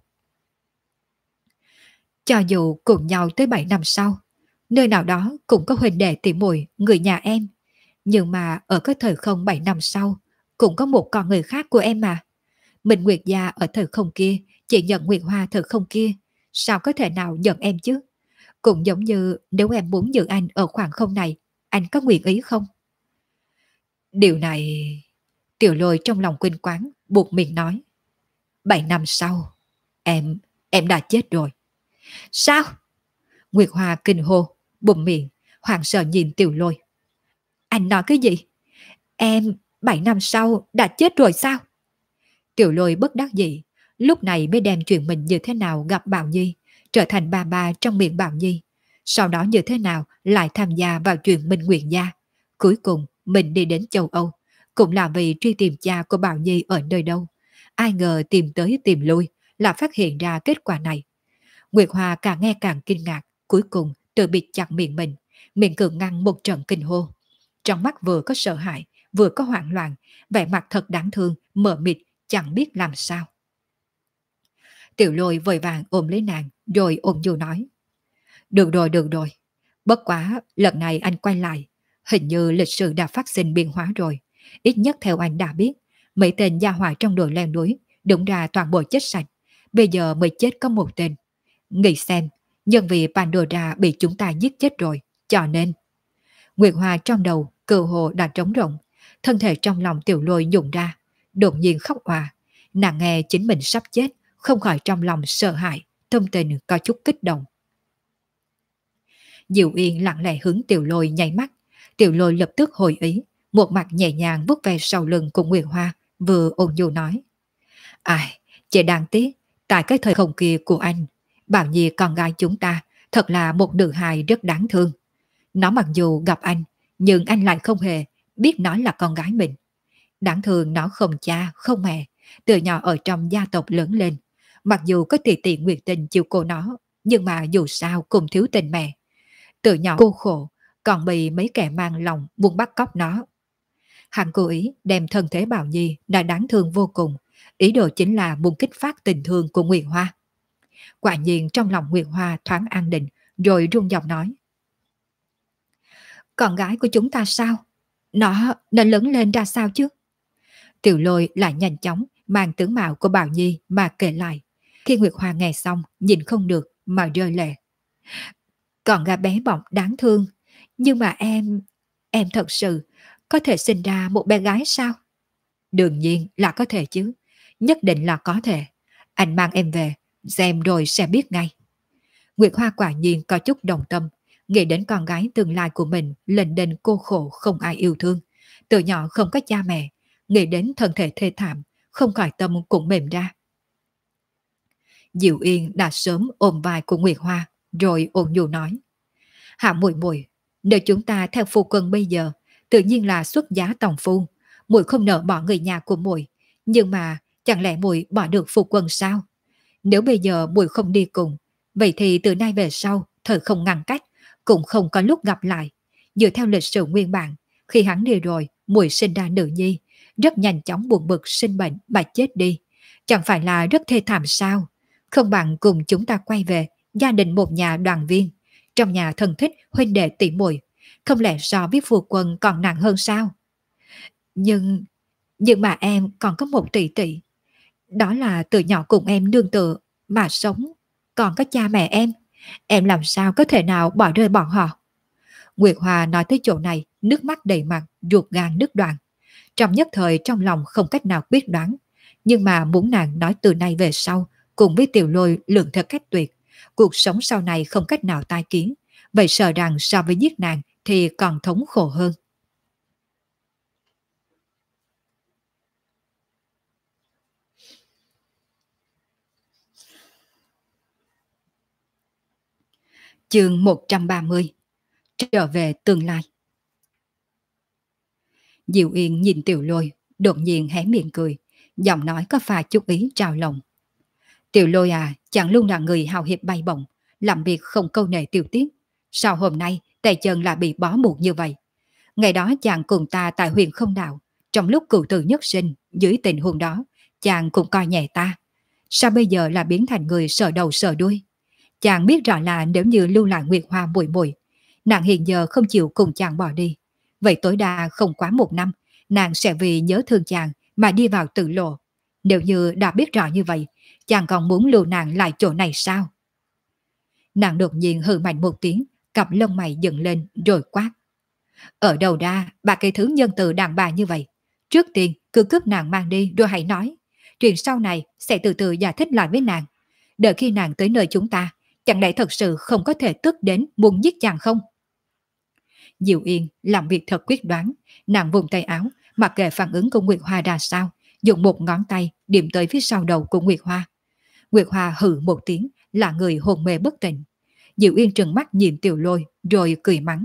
Cho dù cùng nhau tới 7 năm sau, nơi nào đó cũng có huynh đệ tỷ muội người nhà em. Nhưng mà ở cái thời không 7 năm sau, cũng có một con người khác của em mà. Mình Nguyệt gia ở thời không kia, chỉ nhận Nguyệt Hoa thời không kia. Sao có thể nào nhận em chứ? Cũng giống như nếu em muốn giữ anh ở khoảng không này, anh có nguyện ý không? Điều này... Tiểu Lôi trong lòng quên quán, buộc miệng nói. 7 năm sau, em đã chết rồi. Sao? Nguyệt Hoa kinh hô, bụm miệng, hoảng sợ nhìn Tiểu Lôi. Anh nói cái gì? Em 7 năm sau đã chết rồi sao? Tiểu Lôi bất đắc dĩ, lúc này mới đem chuyện mình như thế nào gặp Bảo Nhi, trở thành bà bà trong miệng Bảo Nhi. Sau đó như thế nào lại tham gia vào chuyện Minh Nguyện gia. Cuối cùng mình đi đến châu Âu, cũng là vì truy tìm cha của Bảo Nhi ở nơi đâu. Ai ngờ tìm tới tìm lui là phát hiện ra kết quả này. Nguyệt Hoa càng nghe càng kinh ngạc, cuối cùng tự bịt chặt miệng mình cường ngăn một trận kinh hô. Trong mắt vừa có sợ hãi, vừa có hoảng loạn, vẻ mặt thật đáng thương, mờ mịt, chẳng biết làm sao. Tiểu Lôi vội vàng ôm lấy nàng, rồi ôm dù nói. Được rồi. Bất quá, lần này anh quay lại, hình như lịch sử đã phát sinh biến hóa rồi. Ít nhất theo anh đã biết, mấy tên gia hỏa trong đội leo núi, đúng ra toàn bộ chết sạch. Bây giờ mới chết có một tên. Nghĩ xem, nhân vì Pandora bị chúng ta giết chết rồi, cho nên... Nguyệt Hoa trong đầu, cơ hồ đã trống rỗng, thân thể trong lòng Tiểu Lôi nhụng ra, đột nhiên khóc òa. Nàng nghe chính mình sắp chết, không khỏi trong lòng sợ hãi, tâm tình có chút kích động. Diệu Yên lặng lẽ hướng Tiểu Lôi nháy mắt, Tiểu Lôi lập tức hồi ý, một mặt nhẹ nhàng vuốt về sau lưng của Nguyệt Hoa, vừa ôn nhu nói. Ai, chỉ đáng tiếc, tại cái thời không kia của anh, Bảo Nhi con gái chúng ta thật là một nữ hài rất đáng thương. Nó mặc dù gặp anh, nhưng anh lại không hề biết nó là con gái mình. Đáng thương nó không cha, không mẹ, từ nhỏ ở trong gia tộc lớn lên. Mặc dù có tỷ tỷ Nguyệt Tình chiều cô nó, nhưng mà dù sao cũng thiếu tình mẹ. Từ nhỏ cô khổ, còn bị mấy kẻ mang lòng muốn bắt cóc nó. Hắn cố ý đem thân thế Bảo Nhi đã đáng thương vô cùng, ý đồ chính là muốn kích phát tình thương của Nguyệt Hoa. Quả nhiên trong lòng Nguyệt Hoa thoáng an định, rồi run giọng nói. Con gái của chúng ta sao? Nó lớn lên ra sao chứ? Tiểu Lôi lại nhanh chóng mang tướng mạo của Bảo Nhi mà kể lại. Khi Nguyệt Hoa nghe xong, nhìn không được mà rơi lệ. Còn gà bé bỏng đáng thương, nhưng mà em thật sự có thể sinh ra một bé gái sao? Đương nhiên là có thể chứ, nhất định là có thể. Anh mang em về, xem rồi sẽ biết ngay. Nguyệt Hoa quả nhiên có chút đồng tâm, nghĩ đến con gái tương lai của mình lênh đênh cô khổ không ai yêu thương, từ nhỏ không có cha mẹ, nghĩ đến thân thể thê thảm, không khỏi tâm cũng mềm ra. Diệu Yên đã sớm ôm vai của Nguyệt Hoa, rồi ôn nhu nói: Hạ muội muội, nếu chúng ta theo phu quân bây giờ, tự nhiên là xuất giá tòng phu, muội không nỡ bỏ người nhà của muội, nhưng mà Chẳng lẽ muội bỏ được phu quân sao? Nếu bây giờ muội không đi cùng, vậy thì từ nay về sau, thời không ngăn cách, cũng không có lúc gặp lại. Dựa theo lịch sử nguyên bản, khi hắn đi rồi, muội sinh ra nữ nhi, rất nhanh chóng buồn bực sinh bệnh mà chết đi. Chẳng phải là rất thê thảm sao? Không bằng cùng chúng ta quay về, gia đình một nhà đoàn viên. Trong nhà thân thích, huynh đệ tỷ muội, không lẽ so với phu quân còn nặng hơn sao? Nhưng, nhưng mà em còn có một tỷ tỷ. Đó là từ nhỏ cùng em nương tựa mà sống. Còn có cha mẹ em làm sao có thể nào bỏ rơi bọn họ? Nguyệt Hòa nói tới chỗ này, nước mắt đầy mặt, ruột gan đứt đoạn. Trong nhất thời trong lòng không cách nào quyết đoán, nhưng mà muốn nàng nói từ nay về sau, cùng với Tiểu Lôi lượng theo cách tuyệt, cuộc sống sau này không cách nào tai kiến, vậy sợ rằng so với giết nàng thì còn thống khổ hơn. Chương 130. Trở về tương lai. Diệu Yên nhìn Tiểu Lôi, đột nhiên hé miệng cười, giọng nói có pha chút ý trào lòng. Tiểu Lôi à, chẳng luôn là người hào hiệp bay bổng, làm việc không câu nệ tiêu tiết. Sao hôm nay tay chân lại bị bó buộc như vậy? Ngày đó chàng cùng ta tại huyện không đạo, trong lúc cựu tử nhất sinh, dưới tình huống đó, chàng cũng coi nhẹ ta. Sao bây giờ là biến thành người sợ đầu sợ đuôi? Chàng biết rõ là nếu như lưu lại Nguyệt Hoa muội muội, nàng hiện giờ không chịu cùng chàng bỏ đi. Vậy tối đa không quá 1 năm, nàng sẽ vì nhớ thương chàng mà đi vào tử lộ. Nếu như đã biết rõ như vậy, chàng còn muốn lưu nàng lại chỗ này sao? Nàng đột nhiên hừ mạnh một tiếng, cặp lông mày dựng lên rồi quát. Ở đầu ra, ba cái thứ nhân từ đàn bà như vậy. Trước tiên, cứ cướp nàng mang đi rồi hãy nói. Chuyện sau này sẽ từ từ giải thích lại với nàng. Đợi khi nàng tới nơi chúng ta, chẳng lẽ thật sự không có thể tức đến muốn giết chàng không? Diệu Yên làm việc thật quyết đoán, nàng vùng tay áo, mặc kệ phản ứng của Nguyệt Hoa ra sao, dùng một ngón tay điểm tới phía sau đầu của Nguyệt Hoa. Nguyệt Hoa hừ một tiếng, là người hồn mê bất tỉnh. Diệu Yên trừng mắt nhìn Tiểu Lôi rồi cười mắng.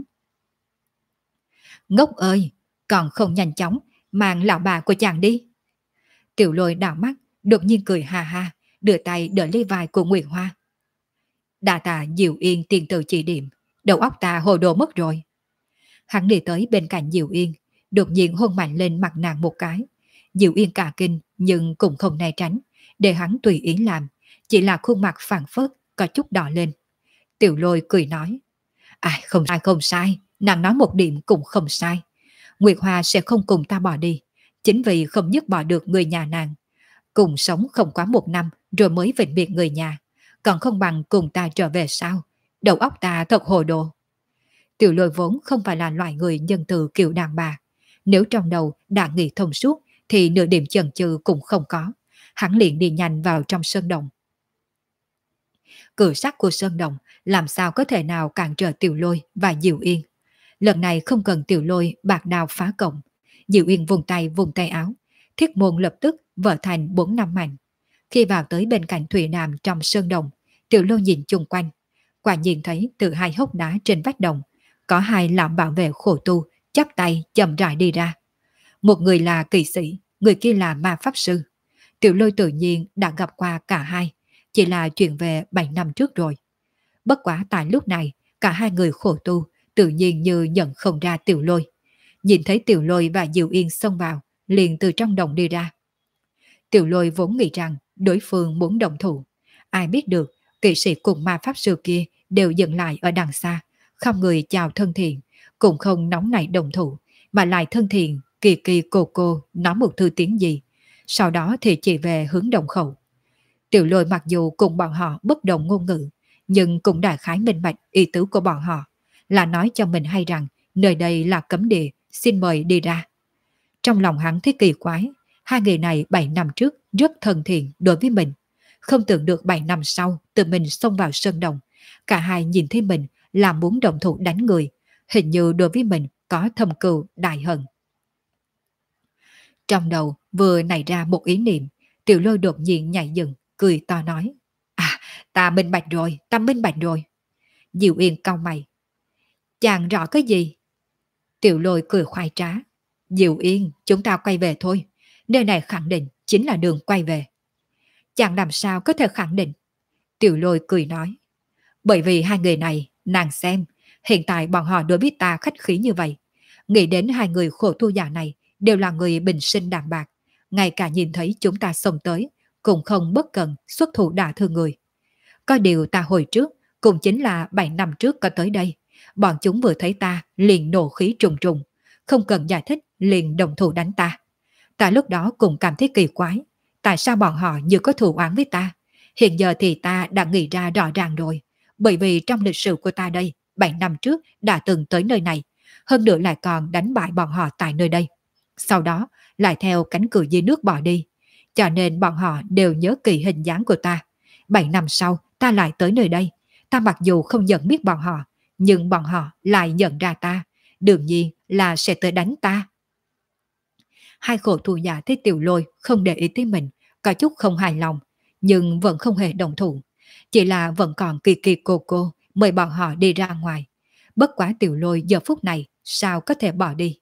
Ngốc ơi, còn không nhanh chóng, mang lão bà của chàng đi. Tiểu Lôi đảo mắt, đột nhiên cười ha ha, đưa tay đỡ lấy vai của Nguyệt Hoa. Đà tạ Diệu Yên tiền từ chỉ điểm, đầu óc ta hồ đồ mất rồi. Hắn đi tới bên cạnh Diệu Yên, đột nhiên hôn mạnh lên mặt nàng một cái. Diệu Yên cả kinh nhưng cũng không né tránh, để hắn tùy ý làm, chỉ là khuôn mặt phản phất, có chút đỏ lên. Tiểu Lôi cười nói, không sai, nàng nói một điểm cũng không sai. Nguyệt Hoa sẽ không cùng ta bỏ đi, chính vì không dứt bỏ được người nhà nàng. Cùng sống không quá 1 năm rồi mới vĩnh biệt người nhà, còn không bằng cùng ta trở về sao? Đầu óc ta thật hồ đồ. Tiểu Lôi vốn không phải là loại người nhân từ kiểu đàn bà. Nếu trong đầu đã nghĩ thông suốt thì nửa điểm chần chừ cũng không có. Hắn liền đi nhanh vào trong sơn động. Cửa sắt của sơn động làm sao có thể nào cản trở Tiểu Lôi và Diệu Yên. Lần này không cần Tiểu Lôi bạc đao phá cổng. Diệu Yên vùng tay áo. Thiết môn lập tức vỡ thành 4-5 mảnh. Khi vào tới bên cạnh Thủy Nam trong sơn động, Tiểu Lôi nhìn chung quanh. Quả nhiên thấy từ 2 hốc đá trên vách động, có 2 lão bảo vệ khổ tu chắp tay chậm rãi đi ra. Một người là kỳ sĩ, người kia là ma pháp sư. Tiểu Lôi tự nhiên đã gặp qua cả hai, chỉ là chuyện về 7 năm trước rồi. Bất quá tại lúc này, cả 2 người khổ tu tự nhiên như nhận không ra Tiểu Lôi. Nhìn thấy Tiểu Lôi và Diệu Yên xông vào, liền từ trong đồng đi ra. Tiểu Lôi vốn nghĩ rằng đối phương muốn động thủ. Ai biết được, kỵ sĩ cùng ma pháp sư kia đều dừng lại ở đằng xa, không người chào thân thiện, cũng không nóng nảy động thủ, mà lại thân thiện, kỳ kỳ cô nói một thư tiếng gì. Sau đó thì chỉ về hướng động khẩu. Tiểu Lôi mặc dù cùng bọn họ bất đồng ngôn ngữ, nhưng cũng đại khái minh bạch ý tứ của bọn họ, là nói cho mình hay rằng nơi đây là cấm địa, xin mời đi ra. Trong lòng hắn thấy kỳ quái, 2 người này 7 năm trước rất thân thiện đối với mình. Không tưởng được 7 năm sau tự mình xông vào sơn động, cả hai nhìn thấy mình là muốn động thủ đánh người, hình như đối với mình có thâm cừu đại hận. Trong đầu vừa nảy ra một ý niệm, Tiểu Lôi đột nhiên nhảy dựng, cười to nói. Ta minh bạch rồi. Diệu Yên cau mày. Chàng rõ cái gì? Tiểu Lôi cười khoái trá. Diệu Yên, chúng ta quay về thôi. Nơi này khẳng định chính là đường quay về. Chàng làm sao có thể khẳng định? Tiểu Lôi cười nói. Bởi vì hai người này, nàng xem, hiện tại bọn họ đối với ta khách khí như vậy. Nghĩ đến hai người khổ tu giả này đều là người bình sinh đạm bạc. Ngay cả nhìn thấy chúng ta xông tới, cũng không bất cần xuất thủ đả thương người. Có điều ta hồi trước, cũng chính là 7 năm trước có tới đây. Bọn chúng vừa thấy ta liền nổ khí trùng trùng. Không cần giải thích liền đồng thủ đánh ta. Ta lúc đó cũng cảm thấy kỳ quái. Tại sao bọn họ như có thù oán với ta? Hiện giờ thì ta đã nghĩ ra rõ ràng rồi. Bởi vì trong lịch sử của ta đây, 7 năm trước đã từng tới nơi này. Hơn nữa lại còn đánh bại bọn họ tại nơi đây. Sau đó lại theo cánh cửa dưới nước bỏ đi. Cho nên bọn họ đều nhớ kỳ hình dáng của ta. 7 năm sau ta lại tới nơi đây. Ta mặc dù không nhận biết bọn họ, nhưng bọn họ lại nhận ra ta. Đương nhiên là sẽ tới đánh ta. Hai khổ thù giả thấy Tiểu Lôi không để ý tới mình, có chút không hài lòng, nhưng vẫn không hề đồng thủ. Chỉ là vẫn còn kỳ kỳ cô mời bọn họ đi ra ngoài. Bất quá Tiểu Lôi giờ phút này sao có thể bỏ đi.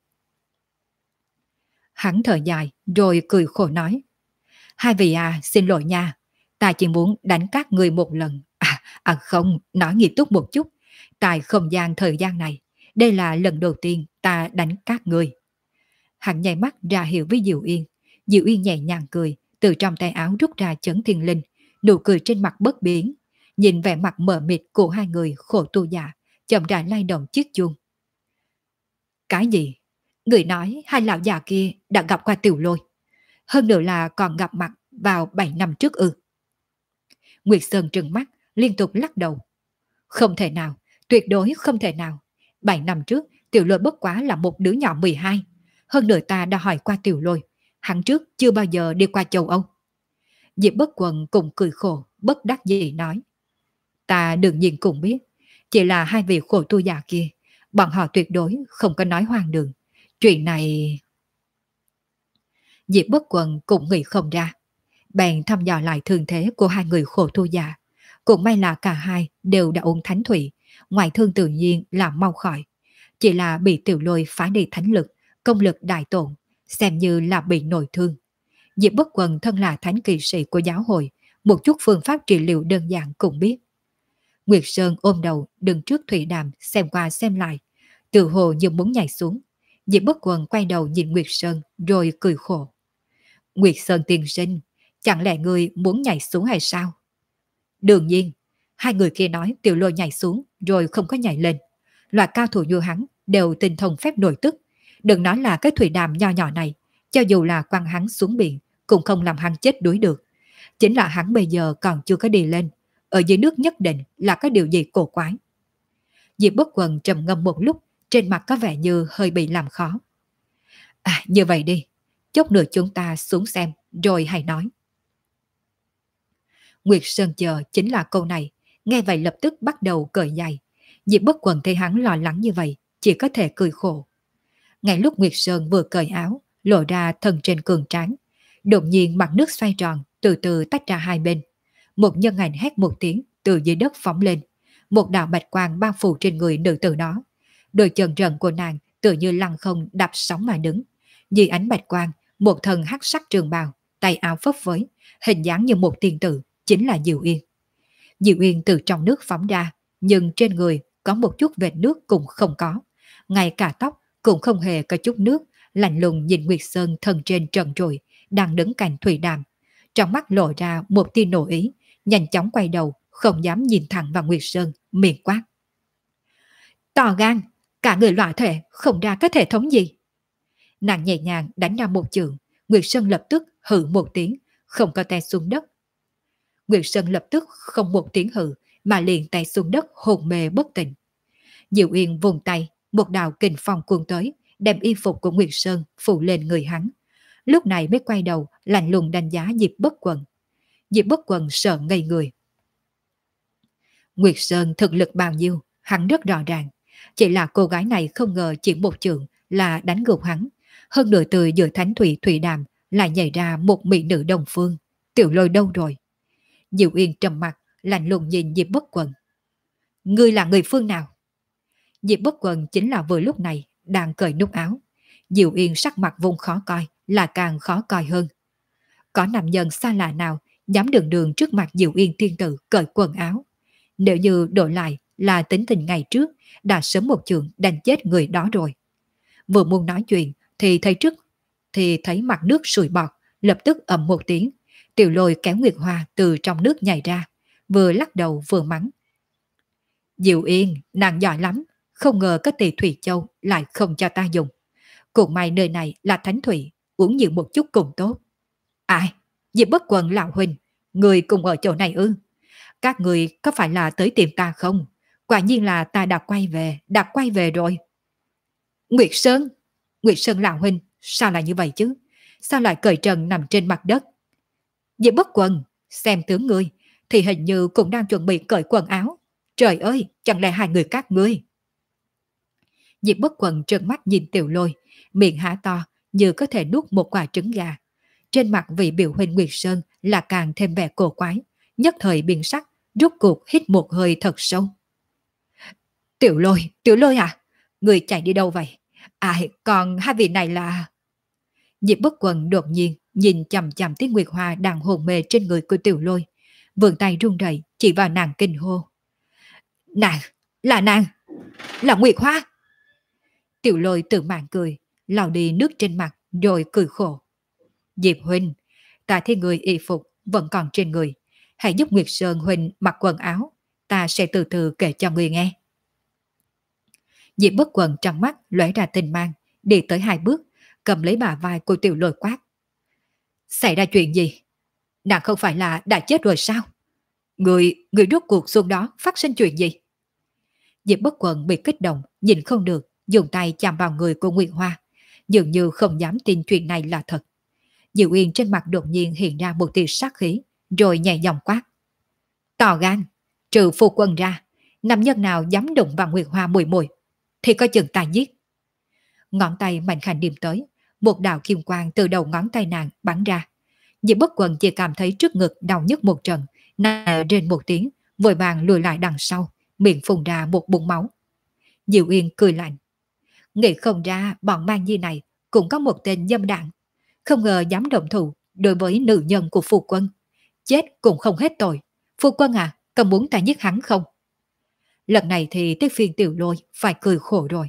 Hắn thở dài rồi cười khổ nói. Hai vị xin lỗi nha. Ta chỉ muốn đánh các người một lần. Không, nói nghiêm túc một chút. Tại không gian thời gian này, đây là lần đầu tiên ta đánh các người. Hắn nháy mắt ra hiệu với Diệu Yên. Diệu Yên nhẹ nhàng cười, từ trong tay áo rút ra chấn thiên linh, nụ cười trên mặt bất biến. Nhìn vẻ mặt mờ mịt của hai người khổ tu giả, chậm rãi lay động chiếc chuông. Cái gì? Người nói hai lão già kia đã gặp qua Tiểu Lôi. Hơn nữa là còn gặp mặt vào 7 năm trước ư? Nguyệt Sơn trừng mắt, liên tục lắc đầu. Không thể nào, tuyệt đối không thể nào. 7 năm trước, Tiểu Lôi bất quá là một đứa nhỏ 12. Hơn nữa ta đã hỏi qua Tiểu Lôi, hắn trước chưa bao giờ đi qua châu Âu. Diệp Bất Quần cùng cười khổ, bất đắc dĩ nói. Ta đương nhiên cũng biết, chỉ là hai vị khổ tu già kia, bọn họ tuyệt đối không có nói hoang đường. Chuyện này... Diệp Bất Quần cũng nghĩ không ra. Bèn thăm dò lại thương thế của hai người khổ tu già. Cũng may là cả hai đều đã uống thánh thủy, ngoại thương tự nhiên là mau khỏi. Chỉ là bị Tiểu Lôi phá đi thánh lực, công lực đại tổn, xem như là bị nội thương. Diệp Bất Quần thân là thánh kỳ sĩ của giáo hội, một chút phương pháp trị liệu đơn giản cũng biết. Nguyệt Sơn ôm đầu đứng trước thủy đàm xem qua xem lại, tự hồ như muốn nhảy xuống. Diệp Bất Quần quay đầu nhìn Nguyệt Sơn rồi cười khổ. Nguyệt Sơn tiên sinh, chẳng lẽ người muốn nhảy xuống hay sao? Đương nhiên, hai người kia nói Tiểu Lôi nhảy xuống rồi không có nhảy lên. Loại cao thủ như hắn đều tinh thông phép nội tức. Đừng nói là cái thủy đàm nho nhỏ này, cho dù là quăng hắn xuống biển cũng không làm hắn chết đuối được. Chính là hắn bây giờ còn chưa có đi lên, ở dưới nước nhất định là có điều gì cổ quái. Diệp Bất Quần trầm ngâm một lúc, trên mặt có vẻ như hơi bị làm khó. Như vậy đi, chốc nữa chúng ta xuống xem rồi hãy nói. Nguyệt Sơn chờ chính là câu này, nghe vậy lập tức bắt đầu cởi giày. Diệp Bất Quần thấy hắn lo lắng như vậy, chỉ có thể cười khổ. Ngay lúc Nguyệt Sơn vừa cởi áo, lộ ra thân trên cường tráng, đột nhiên mặt nước xoay tròn, từ từ tách ra hai bên. Một nhân ảnh hét một tiếng, từ dưới đất phóng lên. Một đạo bạch quang bao phủ trên người nữ tử đó. Đôi chân rần của nàng tự như lăng không đạp sóng mà đứng. Dưới ánh bạch quang, một thân hắc sắc trường bào, tay áo phấp phới, hình dáng như một tiên tử, chính là Diệu Yên. Diệu Yên từ trong nước phóng ra, nhưng trên người có một chút vệt nước cũng không có. Ngay cả tóc cũng không hề có chút nước, lạnh lùng nhìn Nguyệt Sơn thân trên trần trụi, đang đứng cạnh thủy đàm. Trong mắt lộ ra một tia nộ ý, nhanh chóng quay đầu, không dám nhìn thẳng vào Nguyệt Sơn, miệng quát. To gan, cả người loại thể, không ra cái thể thống gì. Nàng nhẹ nhàng đánh ra một chưởng, Nguyệt Sơn lập tức hừ một tiếng, không có tay xuống đất. Nguyệt Sơn lập tức không một tiếng hừ, mà liền tay xuống đất hồn mê bất tỉnh. Diệu Yên vùng tay, một đạo kình phong cuồng tới, đem y phục của Nguyệt Sơn phủ lên người hắn. Lúc này mới quay đầu, lạnh lùng đánh giá Diệp Bất Quần. Diệp Bất Quần sợ ngây người. Nguyệt Sơn thực lực bao nhiêu, hắn rất rõ ràng. Chỉ là cô gái này không ngờ chỉ một chưởng là đánh gục hắn. Hơn nữa từ giữa thánh thủy thủy đàm lại nhảy ra một mỹ nữ đồng phương. Tiểu Lôi đâu rồi? Diệu Yên trầm mặt, lạnh lùng nhìn Diệp Bất Quần. Ngươi là người phương nào? Diệp Bất Quần chính là vừa lúc này đang cởi nút áo. Diệu Yên sắc mặt vùng khó coi, là càng khó coi hơn. Có nam nhân xa lạ nào dám đường đường trước mặt Diệu Yên tiên tử cởi quần áo. Nếu như đổi lại là tính tình ngày trước, đã sớm một trường đánh chết người đó rồi. Vừa muốn nói chuyện thì thấy mặt nước sùi bọt, lập tức ầm một tiếng. Tiểu Lôi kéo Nguyệt Hoa từ trong nước nhảy ra, vừa lắc đầu vừa mắng. Diệu Yên, nàng giỏi lắm, không ngờ có tỷ Thủy Châu lại không cho ta dùng. Cũng may nơi này là thánh thủy, uống nhiều một chút cũng tốt. Ai? Diệp Bất Quần lão huynh, người cùng ở chỗ này ư? Các người có phải là tới tìm ta không? Quả nhiên là ta đã quay về rồi. Nguyệt Sơn, Nguyệt Sơn lão huynh, sao lại như vậy chứ? Sao lại cởi trần nằm trên mặt đất? Diệp Bất Quần, xem tướng ngươi, thì hình như cũng đang chuẩn bị cởi quần áo. Trời ơi, chẳng lẽ hai người các ngươi? Diệp Bất Quần trợn mắt nhìn Tiểu Lôi, miệng há to như có thể nuốt một quả trứng gà. Trên mặt vị biểu huynh Nguyệt Sơn là càng thêm vẻ cổ quái, nhất thời biến sắc, rút cuộc hít một hơi thật sâu. Tiểu Lôi à? Người chạy đi đâu vậy? Còn hai vị này là... Diệp Bất Quần đột nhiên nhìn chằm chằm Tiết Nguyệt Hoa đang hồn mê trên người của Tiểu Lôi, vươn tay run rẩy chỉ vào nàng kinh hô. Nàng, là nàng, là Nguyệt Hoa. Tiểu Lôi tự mạng cười, lau đi nước trên mặt rồi cười khổ. Diệp huynh, ta thấy người y phục vẫn còn trên người, hãy giúp Nguyệt Sơn huynh mặc quần áo, ta sẽ từ từ kể cho người nghe. Diệp Bất Quần trong mắt lóe ra tình mang, đi tới hai bước, cầm lấy bả vai của Tiểu Lôi quát. Xảy ra chuyện gì? Nàng không phải là đã chết rồi sao? Người rốt cuộc xuống đó phát sinh chuyện gì? Diệp Bất Quần bị kích động, nhìn không được, dùng tay chạm vào người của Nguyệt Hoa, dường như không dám tin chuyện này là thật. Diệu Yên trên mặt đột nhiên hiện ra một tia sát khí, rồi nhẹ giọng quát. Tò gan, trừ phu quân ra, nam nhân nào dám đụng vào Nguyệt Hoa mùi mùi, thì có chừng ta giết. Ngón tay mạnh khảnh điểm tới, một đạo kim quang từ đầu ngón tay nàng bắn ra. Diệp Bất Quần chỉ cảm thấy trước ngực đau nhức một trận, nàng rên một tiếng, vội vàng lùi lại đằng sau, miệng phun ra một bụng máu. Diệu Yên cười lạnh. Nghĩ không ra bọn mang nhi này cũng có một tên dâm đảng, không ngờ dám động thủ đối với nữ nhân của phu quân. Chết cũng không hết tội. Phu quân à, có muốn ta giết hắn không? Lần này thì tới phiên Tiểu Lôi phải cười khổ rồi.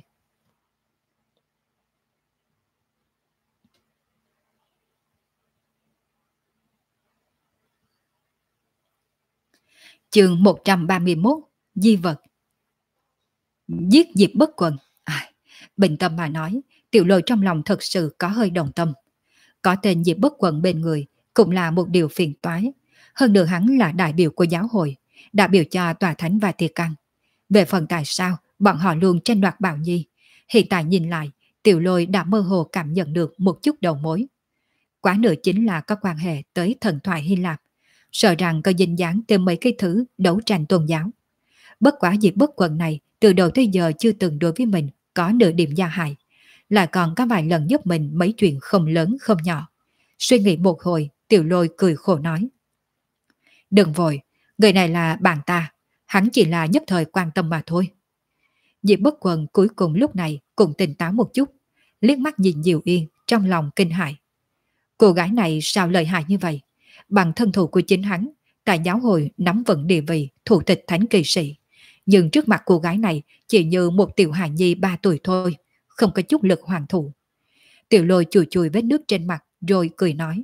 Chương 131, Di vật. Giết Diệp Bất Quần. Bình tâm mà nói, Tiểu Lôi trong lòng thật sự có hơi đồng tâm. Có tên Diệp Bất Quần bên người cũng là một điều phiền toái. Hơn nữa hắn là đại biểu của giáo hội, đại biểu cho tòa thánh và Tiệt Căn. Về phần tại sao bọn họ luôn tranh đoạt Bảo Nhi, hiện tại nhìn lại, Tiểu Lôi đã mơ hồ cảm nhận được một chút đầu mối. Quá nữa chính là có quan hệ tới thần thoại Hy Lạp, sợ rằng có dính dáng tới mấy cái thứ đấu tranh tôn giáo. Bất quá Diệp Bất Quần này từ đầu tới giờ chưa từng đối với mình có nửa điểm gia hại, lại còn có vài lần giúp mình mấy chuyện không lớn không nhỏ. Suy nghĩ một hồi, Tiểu Lôi cười khổ nói. Đừng vội, người này là bạn ta, hắn chỉ là nhất thời quan tâm mà thôi. Diệp Bất Quần cuối cùng lúc này cũng tỉnh táo một chút, liếc mắt nhìn Diệu Yên trong lòng kinh hãi. Cô gái này sao lợi hại như vậy? Bằng thân thủ của chính hắn, tại giáo hội nắm vững địa vị thủ tịch thánh kỳ sĩ. Nhưng trước mặt cô gái này chỉ như một tiểu hài nhi 3 tuổi thôi, không có chút lực hoàn thủ. Tiểu Lôi chùi chùi vết nước trên mặt rồi cười nói.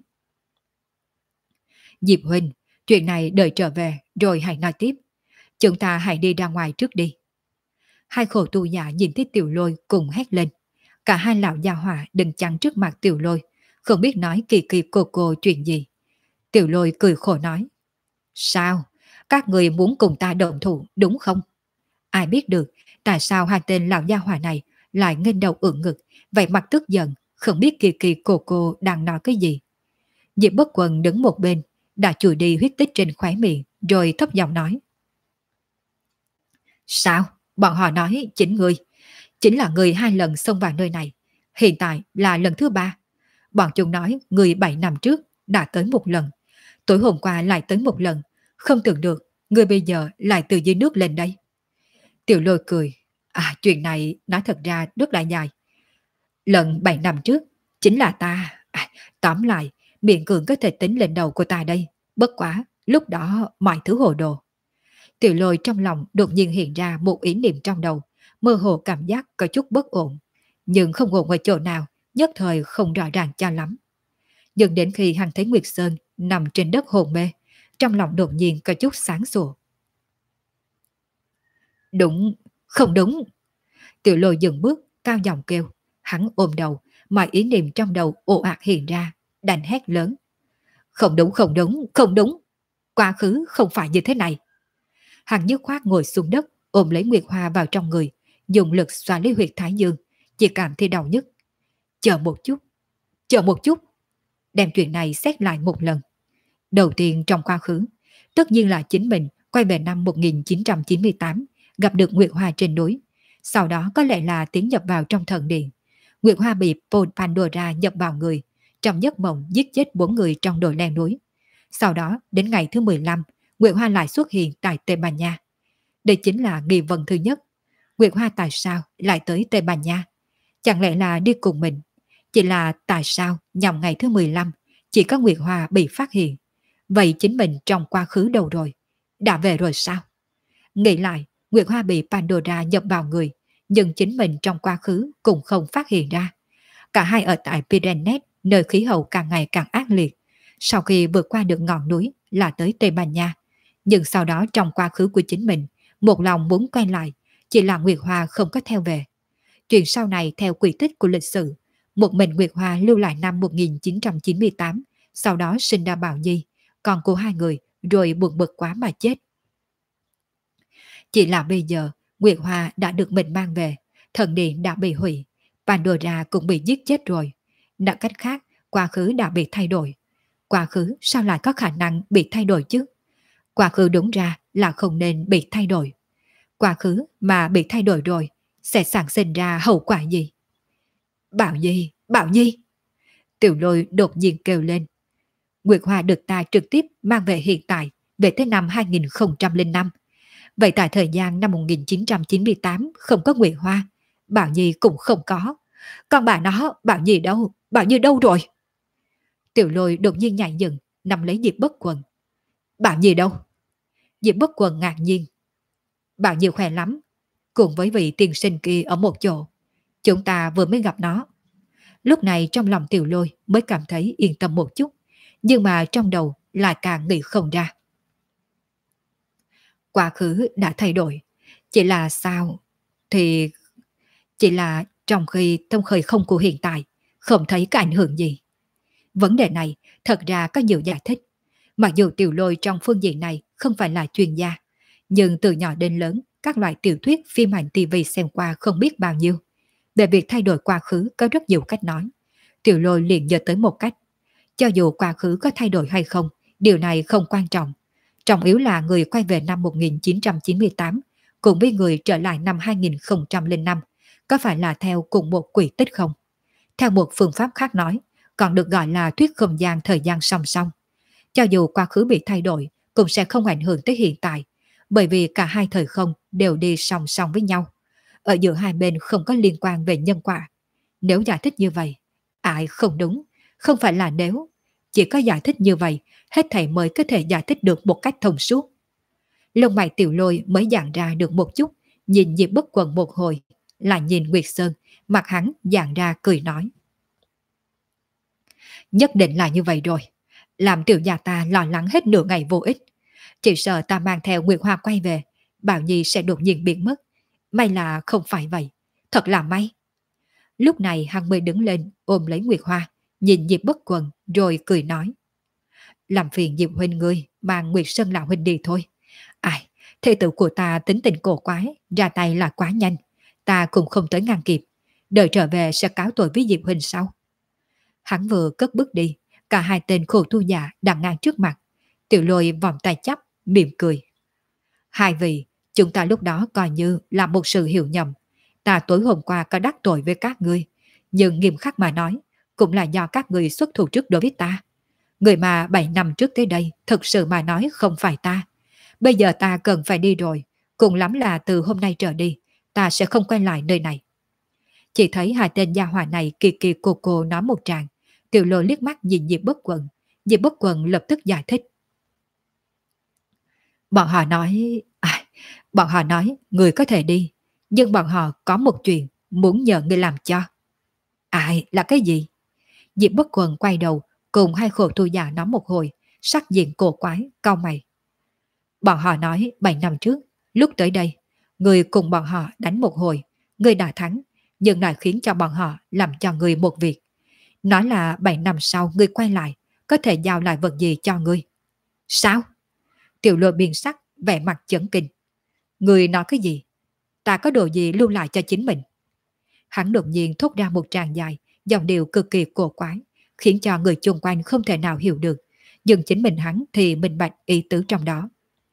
Diệp huynh, chuyện này đợi trở về rồi hãy nói tiếp. Chúng ta hãy đi ra ngoài trước đi. Hai khổ tu giả nhìn thấy Tiểu Lôi cùng hét lên. Cả hai lão gia hỏa đứng chắn trước mặt Tiểu Lôi, không biết nói kỳ kỳ cô chuyện gì. Tiểu Lôi cười khổ nói. Sao? Các người muốn cùng ta động thủ đúng không? Ai biết được tại sao hai tên lão gia hỏa này lại nghênh đầu ưỡn ngực, vậy mặt tức giận, không biết kỳ kỳ cô đang nói cái gì. Diệp Bất Quần đứng một bên, đã chùi đi huyết tích trên khóe miệng, rồi thấp giọng nói. Sao? Bọn họ nói chính là người 2 lần xông vào nơi này, hiện tại là lần thứ 3. Bọn chúng nói người 7 năm trước đã tới một lần, tối hôm qua lại tới một lần, không tưởng được người bây giờ lại từ dưới nước lên đây. Tiểu Lôi cười. Chuyện này nói thật ra rất là dài. Lần 7 năm trước chính là ta À, tóm lại, miệng cường có thể tính lên đầu của ta đây. Bất quá, lúc đó mọi thứ hồ đồ. Tiểu Lôi trong lòng đột nhiên hiện ra một ý niệm trong đầu, mơ hồ cảm giác có chút bất ổn. Nhưng không ổn ở chỗ nào, nhất thời không rõ ràng cho lắm. Nhưng đến khi hắn thấy Nguyệt Sơn nằm trên đất hồn mê, trong lòng đột nhiên có chút sáng sủa. Đúng, không đúng. Tiểu Lôi dừng bước, cao giọng kêu. Hắn ôm đầu, mọi ý niệm trong đầu ồ ạt hiện ra, đành hét lớn. Không đúng, không đúng, không đúng. Quá khứ không phải như thế này. Hắn dứt khoát ngồi xuống đất, ôm lấy Nguyệt Hoa vào trong người, dùng lực xoa lấy huyệt thái dương, chỉ cảm thấy đau nhức. Chờ một chút, chờ một chút. Đem chuyện này xét lại một lần. Đầu tiên trong quá khứ, tất nhiên là chính mình quay về năm 1998, gặp được Nguyệt Hoa trên núi. Sau đó có lẽ là tiến nhập vào trong thần điện. Nguyệt Hoa bị Paul Pandora nhập vào người, trong giấc mộng giết chết 4 người trong đồi leo núi. Sau đó, đến ngày thứ 15, Nguyệt Hoa lại xuất hiện tại Tây Ban Nha. Đây chính là nghi vấn thứ nhất. Nguyệt Hoa tại sao lại tới Tây Ban Nha? Chẳng lẽ là đi cùng mình? Chỉ là tại sao nhằm ngày thứ 15 chỉ có Nguyệt Hoa bị phát hiện? Vậy chính mình trong quá khứ đâu rồi? Đã về rồi sao? Nghĩ lại, Nguyệt Hoa bị Pandora nhập vào người, nhưng chính mình trong quá khứ cũng không phát hiện ra. Cả hai ở tại Pyrenees, nơi khí hậu càng ngày càng ác liệt. Sau khi vượt qua được ngọn núi là tới Tây Ban Nha. Nhưng sau đó trong quá khứ của chính mình, một lòng muốn quay lại, chỉ là Nguyệt Hoa không có theo về. Chuyện sau này theo quy tích của lịch sử, một mình Nguyệt Hoa lưu lại năm 1998, sau đó sinh ra Bảo Nhi, con của hai người, rồi buồn bực quá mà chết. Chỉ là bây giờ, Nguyệt Hoa đã được mình mang về, thần điện đã bị hủy, Pandora cũng bị giết chết rồi. Nói cách khác, quá khứ đã bị thay đổi. Quá khứ sao lại có khả năng bị thay đổi chứ? Quá khứ đúng ra là không nên bị thay đổi. Quá khứ mà bị thay đổi rồi, sẽ sản sinh ra hậu quả gì? Bảo Nhi, Bảo Nhi! Tiểu Lôi đột nhiên kêu lên. Nguyệt Hoa được ta trực tiếp mang về hiện tại, về tới năm 2005. Vậy tại thời gian năm 1998 không có Nguyệt Hoa, Bảo Nhi cũng không có. Còn bà nó, Bảo Nhi đâu? Bảo Nhi đâu rồi? Tiểu Lôi đột nhiên nhảy dựng, nắm lấy Diệp Bất Quần. Bảo Nhi đâu? Diệp Bất Quần ngạc nhiên. Bảo Nhi khỏe lắm, cùng với vị tiên sinh kia ở một chỗ. Chúng ta vừa mới gặp nó. Lúc này trong lòng Tiểu Lôi mới cảm thấy yên tâm một chút, nhưng mà trong đầu lại càng nghĩ không ra. Quá khứ đã thay đổi, chỉ là sao? Thì chỉ là trong khi trong khởi không của hiện tại, không thấy có ảnh hưởng gì. Vấn đề này thật ra có nhiều giải thích. Mặc dù Tiểu Lôi trong phương diện này không phải là chuyên gia, nhưng từ nhỏ đến lớn, các loại tiểu thuyết, phim ảnh TV xem qua không biết bao nhiêu. Về việc thay đổi quá khứ có rất nhiều cách nói. Tiểu Lôi liền nhớ tới một cách. Cho dù quá khứ có thay đổi hay không, điều này không quan trọng. Trọng yếu là người quay về năm 1998 cùng với người trở lại năm 2005 có phải là theo cùng một quỹ tích không? Theo một phương pháp khác nói, còn được gọi là thuyết không gian thời gian song song. Cho dù quá khứ bị thay đổi, cũng sẽ không ảnh hưởng tới hiện tại, bởi vì cả hai thời không đều đi song song với nhau. Ở giữa hai bên không có liên quan về nhân quả. Nếu giải thích như vậy, ai không đúng, không phải là nếu. Chỉ có giải thích như vậy, hết thảy mới có thể giải thích được một cách thông suốt. Lông mày Tiểu Lôi mới dàn ra được một chút, nhìn Diệp Bất Quần một hồi, lại nhìn Nguyệt Sơn, mặt hắn dàn ra cười nói. Nhất định là như vậy rồi, làm tiểu gia ta lo lắng hết nửa ngày vô ích. Chỉ sợ ta mang theo Nguyệt Hoa quay về, Bảo Nhi sẽ đột nhiên biến mất. May là không phải vậy, thật là may. Lúc này hắn mới đứng lên ôm lấy Nguyệt Hoa, nhìn Diệp Bất Quần rồi cười nói. Làm phiền Diệp huynh ngươi mang Nguyệt Sơn lão huynh đi thôi. Ai, thê tử của ta tính tình cổ quái, ra tay là quá nhanh. Ta cũng không tới ngăn kịp, đợi trở về sẽ cáo tội với Diệp huynh sau. Hắn vừa cất bước đi, cả hai tên khổ tu già đang ngang trước mặt. Tiểu Lôi vòng tay chắp, mỉm cười. Hai vị, chúng ta lúc đó coi như là một sự hiểu nhầm. Ta tối hôm qua có đắc tội với các ngươi, nhưng nghiêm khắc mà nói, cũng là do các ngươi xuất thủ trước đối với ta. Người mà 7 năm trước tới đây, thực sự mà nói không phải ta. Bây giờ ta cần phải đi rồi, cùng lắm là từ hôm nay trở đi, ta sẽ không quay lại nơi này. Chỉ thấy hai tên gia hỏa này kỳ kỳ cô nói một tràng, Tiểu Lôi liếc mắt nhìn Diệp Bất Quần. Diệp Bất Quần lập tức giải thích. Bọn họ nói... bọn họ nói người có thể đi, nhưng bọn họ có một chuyện muốn nhờ người làm cho. Ai, là cái gì? Diệp Bất Quần quay đầu cùng hai khổ tu già nói một hồi, sắc diện cổ quái, cau mày. Bọn họ nói 7 năm trước, lúc tới đây, người cùng bọn họ đánh một hồi, người đã thắng, nhưng lại khiến cho bọn họ làm cho người một việc. Nói là 7 năm sau người quay lại, có thể giao lại vật gì cho người. Sao? Tiểu Lôi biến sắc, vẻ mặt chấn kinh. Người nói cái gì? Ta có đồ gì lưu lại cho chính mình? Hắn đột nhiên thốt ra một tràng dài, giọng điệu cực kỳ cổ quái, khiến cho người chung quanh không thể nào hiểu được, nhưng chính mình hắn thì minh bạch ý tứ trong đó.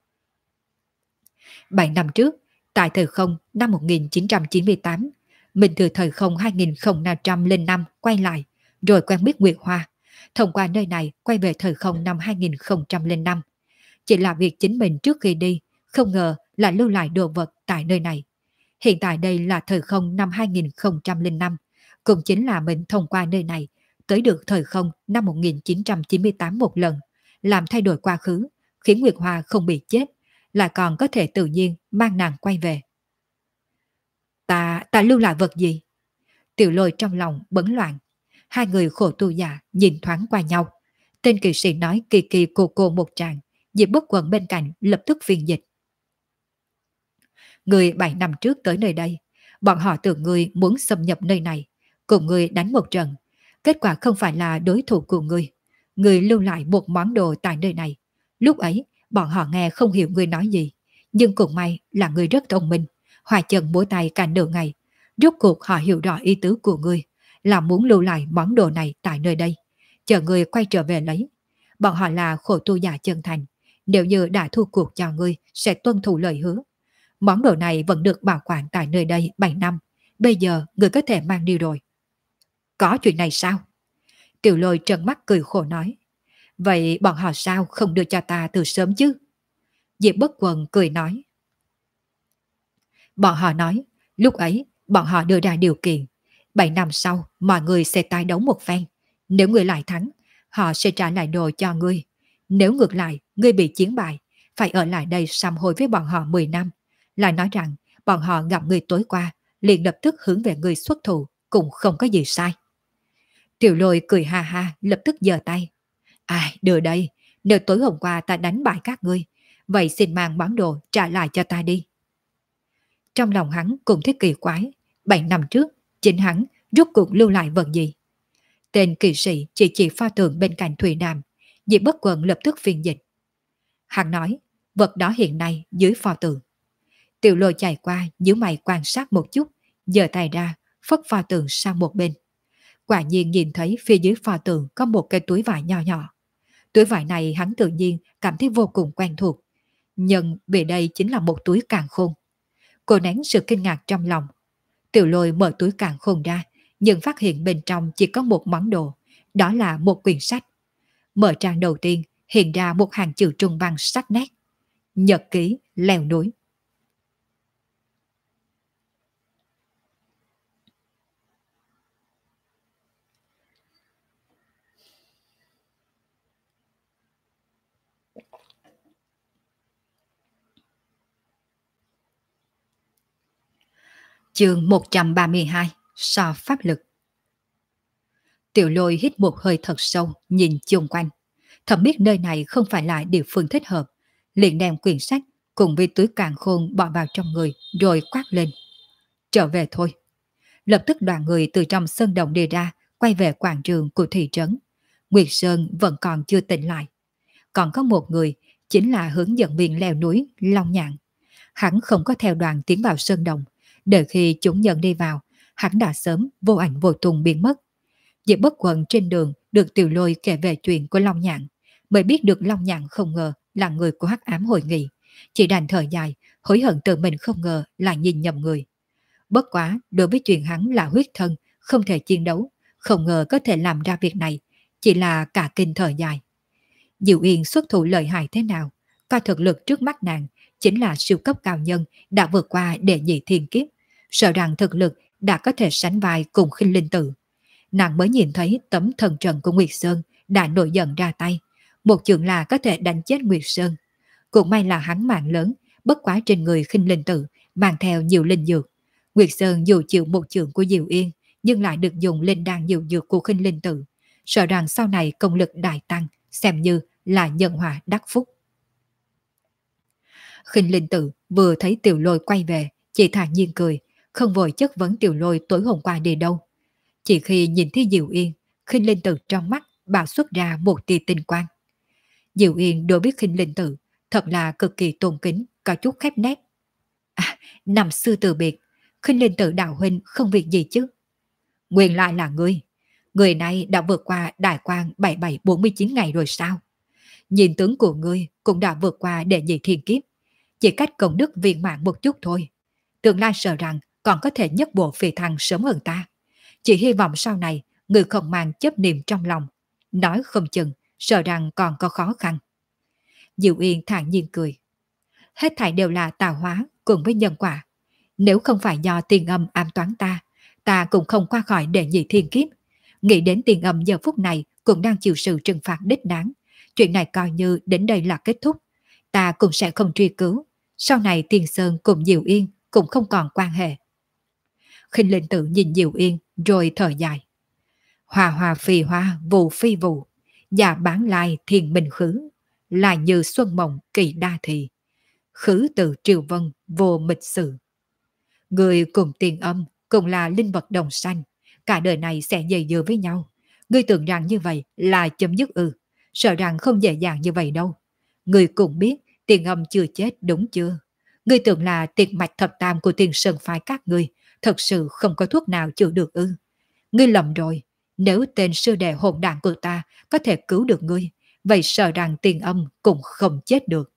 7 năm trước, tại thời không năm 1998, mình từ thời không 2005 quay lại, rồi quen biết Nguyệt Hoa, thông qua nơi này quay về thời không năm 2005. Chỉ là việc chính mình trước khi đi, không ngờ lại lưu lại đồ vật tại nơi này. Hiện tại đây là thời không năm 2005, cũng chính là mình thông qua nơi này, tới được thời không năm 1998 một lần, làm thay đổi quá khứ, khiến Nguyệt Hoa không bị chết, lại còn có thể tự nhiên mang nàng quay về. Ta lưu lại vật gì? Tiểu Lôi trong lòng bấn loạn. Hai người khổ tu già nhìn thoáng qua nhau. Tên kỵ sĩ nói kỳ kỳ cô một tràng, Diệp Bất Quần bên cạnh lập tức phiên dịch. Người 7 năm trước tới nơi đây, bọn họ tưởng người muốn xâm nhập nơi này, cùng người đánh một trận. Kết quả không phải là đối thủ của người. Người lưu lại một món đồ tại nơi này. Lúc ấy, bọn họ nghe không hiểu người nói gì. Nhưng cũng may là người rất thông minh, hòa chân múa tay cả nửa ngày. Rốt cuộc họ hiểu rõ ý tứ của người, là muốn lưu lại món đồ này tại nơi đây, chờ người quay trở về lấy. Bọn họ là khổ tu giả chân thành, nếu như đã thua cuộc cho ngươi sẽ tuân thủ lời hứa. Món đồ này vẫn được bảo quản tại nơi đây 7 năm, bây giờ người có thể mang đi rồi. Có chuyện này sao? Tiểu Lôi trợn mắt cười khổ nói. Vậy bọn họ sao không đưa cho ta từ sớm chứ? Diệp Bất Quần cười nói. Bọn họ nói, lúc ấy bọn họ đưa ra điều kiện, 7 năm sau mọi người sẽ tái đấu một phen. Nếu người lại thắng, họ sẽ trả lại đồ cho ngươi. Nếu ngược lại, ngươi bị chiến bại, phải ở lại đây sám hối với bọn họ 10 năm. Lại nói rằng, bọn họ gặp ngươi tối qua, liền lập tức hướng về ngươi xuất thủ, cũng không có gì sai. Tiểu Lôi cười ha ha, lập tức giơ tay. Ai, đưa đây, nếu tối hôm qua ta đánh bại các ngươi, vậy xin mang món đồ trả lại cho ta đi. Trong lòng hắn cũng thấy kỳ quái, 7 năm trước, chính hắn rốt cuộc lưu lại vật gì? Tên kỵ sĩ chỉ pho tượng bên cạnh Thủy Đàm, Diệp Bất Quần lập tức phiên dịch. Hắn nói, vật đó hiện nay dưới pho tượng. Tiểu Lôi chạy qua, nhíu mày quan sát một chút, giơ tay ra, phất pho tượng sang một bên. Quả nhiên nhìn thấy phía dưới pho tượng có một cái túi vải nhỏ nhỏ. Túi vải này hắn tự nhiên cảm thấy vô cùng quen thuộc. Nhưng về đây chính là một túi càn khôn. Cô nén sự kinh ngạc trong lòng. Tiểu Lôi mở túi càn khôn ra, nhưng phát hiện bên trong chỉ có một món đồ. Đó là một quyển sách. Mở trang đầu tiên, hiện ra một hàng chữ Trung văn sắc nét. Nhật ký leo núi. Chương 132, so pháp lực. Tiểu Lôi hít một hơi thật sâu, nhìn chung quanh. Thầm biết nơi này không phải là địa phương thích hợp, liền đem quyển sách cùng với túi càn khôn bỏ vào trong người, rồi quát lên. Trở về thôi. Lập tức đoàn người từ trong sân động đi ra, quay về quảng trường của thị trấn. Nguyệt Sơn vẫn còn chưa tỉnh lại. Còn có một người, chính là hướng dẫn viên leo núi Long Nhạn. Hắn không có theo đoàn tiến vào sơn động, đợi khi chúng nhân đi vào, hắn đã sớm vô ảnh vô tung biến mất. Diệp Bất Quần trên đường được Tiểu Lôi kể về chuyện của Long Nhạn, mới biết được Long Nhạn không ngờ là người của Hắc Ám Hội Nghị, chỉ đành thở dài, hối hận tự mình không ngờ là nhìn nhầm người. Bất quá, đối với chuyện hắn là huyết thân, không thể chiến đấu, không ngờ có thể làm ra việc này, chỉ là cả kinh thở dài. Diệu Yên xuất thủ lợi hại thế nào, coi thực lực trước mắt nàng chính là siêu cấp cao nhân đã vượt qua đệ nhị thiên kiếp, sợ rằng thực lực đã có thể sánh vai cùng Khinh Linh Tự. nàng mới nhìn thấy tấm thần trận của Nguyệt Sơn đã nổi giận ra tay. Một trường là có thể đánh chết Nguyệt Sơn. Cũng may là hắn mạng lớn, bất quá trên người khinh linh tử, mang theo nhiều linh dược. Nguyệt Sơn dù chịu một trường của Diệu Yên, nhưng lại được dùng linh đan nhiều dược của khinh linh tử. Sợ rằng sau này công lực đại tăng, xem như là nhân hòa đắc phúc. Khinh linh tử vừa thấy Tiểu Lôi quay về, chỉ thản nhiên cười, không vội chất vấn Tiểu Lôi tối hôm qua đi đâu. Chỉ khi nhìn thấy Diệu Yên, khinh linh tử trong mắt bạo xuất ra một tia tinh quang. Diệu Yên đối biết khinh linh tử thật là cực kỳ tôn kính, có chút khép nét. À, năm xưa từ biệt, khinh linh tử đạo huynh không việc gì chứ? Nguyên lại là ngươi. Người này đã vượt qua đại quan 7749 ngày rồi sao? Nhìn tướng của ngươi cũng đã vượt qua đệ nhị thiên kiếp. Chỉ cách công đức viên mãn một chút thôi. Tương lai sợ rằng còn có thể nhất bộ phi thăng sớm hơn ta. Chỉ hy vọng sau này ngươi không mang chấp niệm trong lòng. Nói không chừng, sợ rằng còn có khó khăn. Diệu Yên thản nhiên cười. Hết thảy đều là tạo hóa cùng với nhân quả. Nếu không phải do tiền âm ám toán ta, ta cũng không qua khỏi đệ nhị thiên kiếp. Nghĩ đến tiền âm giờ phút này cũng đang chịu sự trừng phạt đích đáng. Chuyện này coi như đến đây là kết thúc. Ta cũng sẽ không truy cứu. Sau này Tiền Sơn cùng Diệu Yên cũng không còn quan hệ. Khinh linh tử nhìn Diệu Yên rồi thở dài. Hòa hòa phi hoa, vụ phi vụ. Và bán lai thiên minh khứ. Lại như xuân mộng kỳ đa thị. Khứ từ triều vân vô mịch sự. Người cùng tiền âm cùng là linh vật đồng sanh. Cả đời này sẽ dày dưa với nhau. Ngươi tưởng rằng như vậy là chấm dứt ư? Sợ rằng không dễ dàng như vậy đâu. Ngươi cũng biết tiền âm chưa chết đúng chưa? Ngươi tưởng là tiền mạch thập tam của tiền sơn phái các ngươi thật sự không có thuốc nào chữa được ư? Ngươi lầm rồi. Nếu tên sư đệ hồn đảng của ta có thể cứu được ngươi, vậy sợ rằng tiền âm cũng không chết được.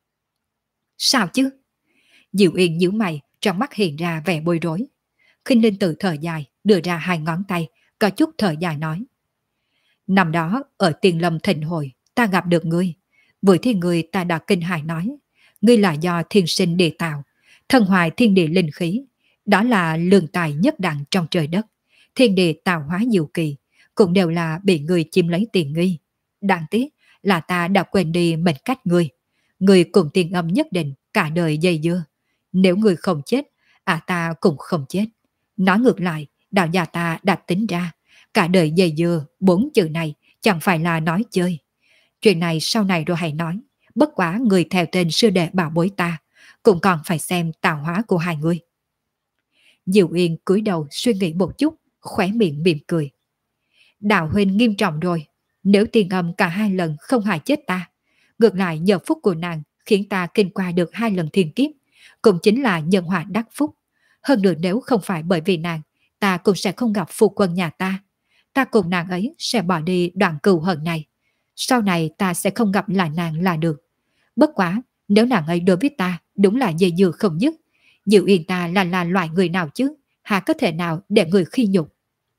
Sao chứ? Diệu Yên nhíu mày, trong mắt hiện ra vẻ bối rối. Khinh linh tử thở dài, đưa ra hai ngón tay, có chút thở dài nói. Năm đó, ở Tiền Lâm Thịnh Hội, ta gặp được ngươi. Vừa thì ngươi ta đã kinh hài nói. Ngươi là do thiên sinh địa tạo, thân hoài thiên địa linh khí. Đó là lương tài nhất đẳng trong trời đất. Thiên địa tạo hóa diệu kỳ, cũng đều là bị ngươi chiếm lấy tiền nghi. Đáng tiếc là ta đã quên đi mệnh cách ngươi. Ngươi cùng tiền âm nhất định cả đời dây dưa. Nếu ngươi không chết, ta cũng không chết. Nói ngược lại, đạo gia ta đã tính ra, cả đời dây dưa 4 chữ này chẳng phải là nói chơi. Chuyện này sau này rồi hãy nói. Bất quá người theo tên sư đệ bảo bối ta, cũng còn phải xem tạo hóa của hai người. Diệu Yên cúi đầu suy nghĩ một chút, khóe miệng mỉm cười. Đạo huynh nghiêm trọng rồi, nếu tiền âm cả hai lần không hại chết ta, ngược lại nhờ phúc của nàng khiến ta kinh qua được 2 lần thiên kiếp, cũng chính là nhân họa đắc phúc. Hơn nữa nếu không phải bởi vì nàng, ta cũng sẽ không gặp phu quân nhà ta. Ta cùng nàng ấy sẽ bỏ đi đoạn cừu hận này. Sau này ta sẽ không gặp lại nàng là được. Bất quá, nếu nàng ấy đối với ta đúng là dây dưa không dứt, Diệu Yên ta là loại người nào chứ, hà có thể nào để người khi nhục.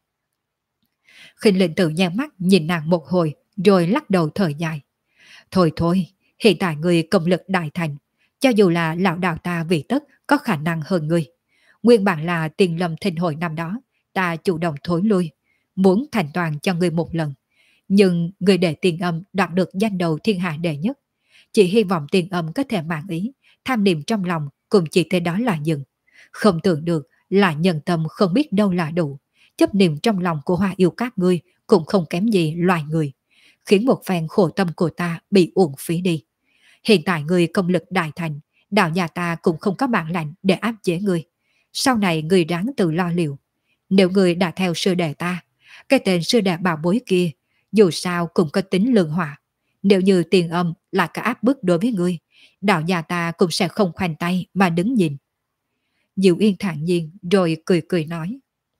Khinh linh tử nheo mắt nhìn nàng một hồi, rồi lắc đầu thở dài. Thôi thôi, hiện tại người công lực đại thành, cho dù là lão đạo ta vì tất có khả năng hơn người. Nguyên bản là Tiền Lâm Thịnh Hội năm đó, ta chủ động thối lui, muốn thành toàn cho người một lần. Nhưng người để Tiền Âm đoạt được danh đầu thiên hạ đệ nhất. Chỉ hy vọng Tiền Âm có thể mạng ý, tham niệm trong lòng cùng chỉ thế đó là dừng. Không tưởng được là nhân tâm không biết đâu là đủ. Chấp niệm trong lòng của Hoa Yêu các ngươi cũng không kém gì loài người, khiến một phen khổ tâm của ta bị uổng phí đi. Hiện tại người công lực đại thành, đạo nhà ta cũng không có bản lạnh để áp chế người. Sau này người ráng tự lo liệu. Nếu người đã theo sư đệ ta, cái tên sư đệ bảo bối kia, dù sao cũng có tính lương hỏa. Nếu như Tiền Âm là cả áp bức đối với người, đạo nhà ta cũng sẽ không khoanh tay mà đứng nhìn. Diệu Yên thản nhiên rồi cười cười nói.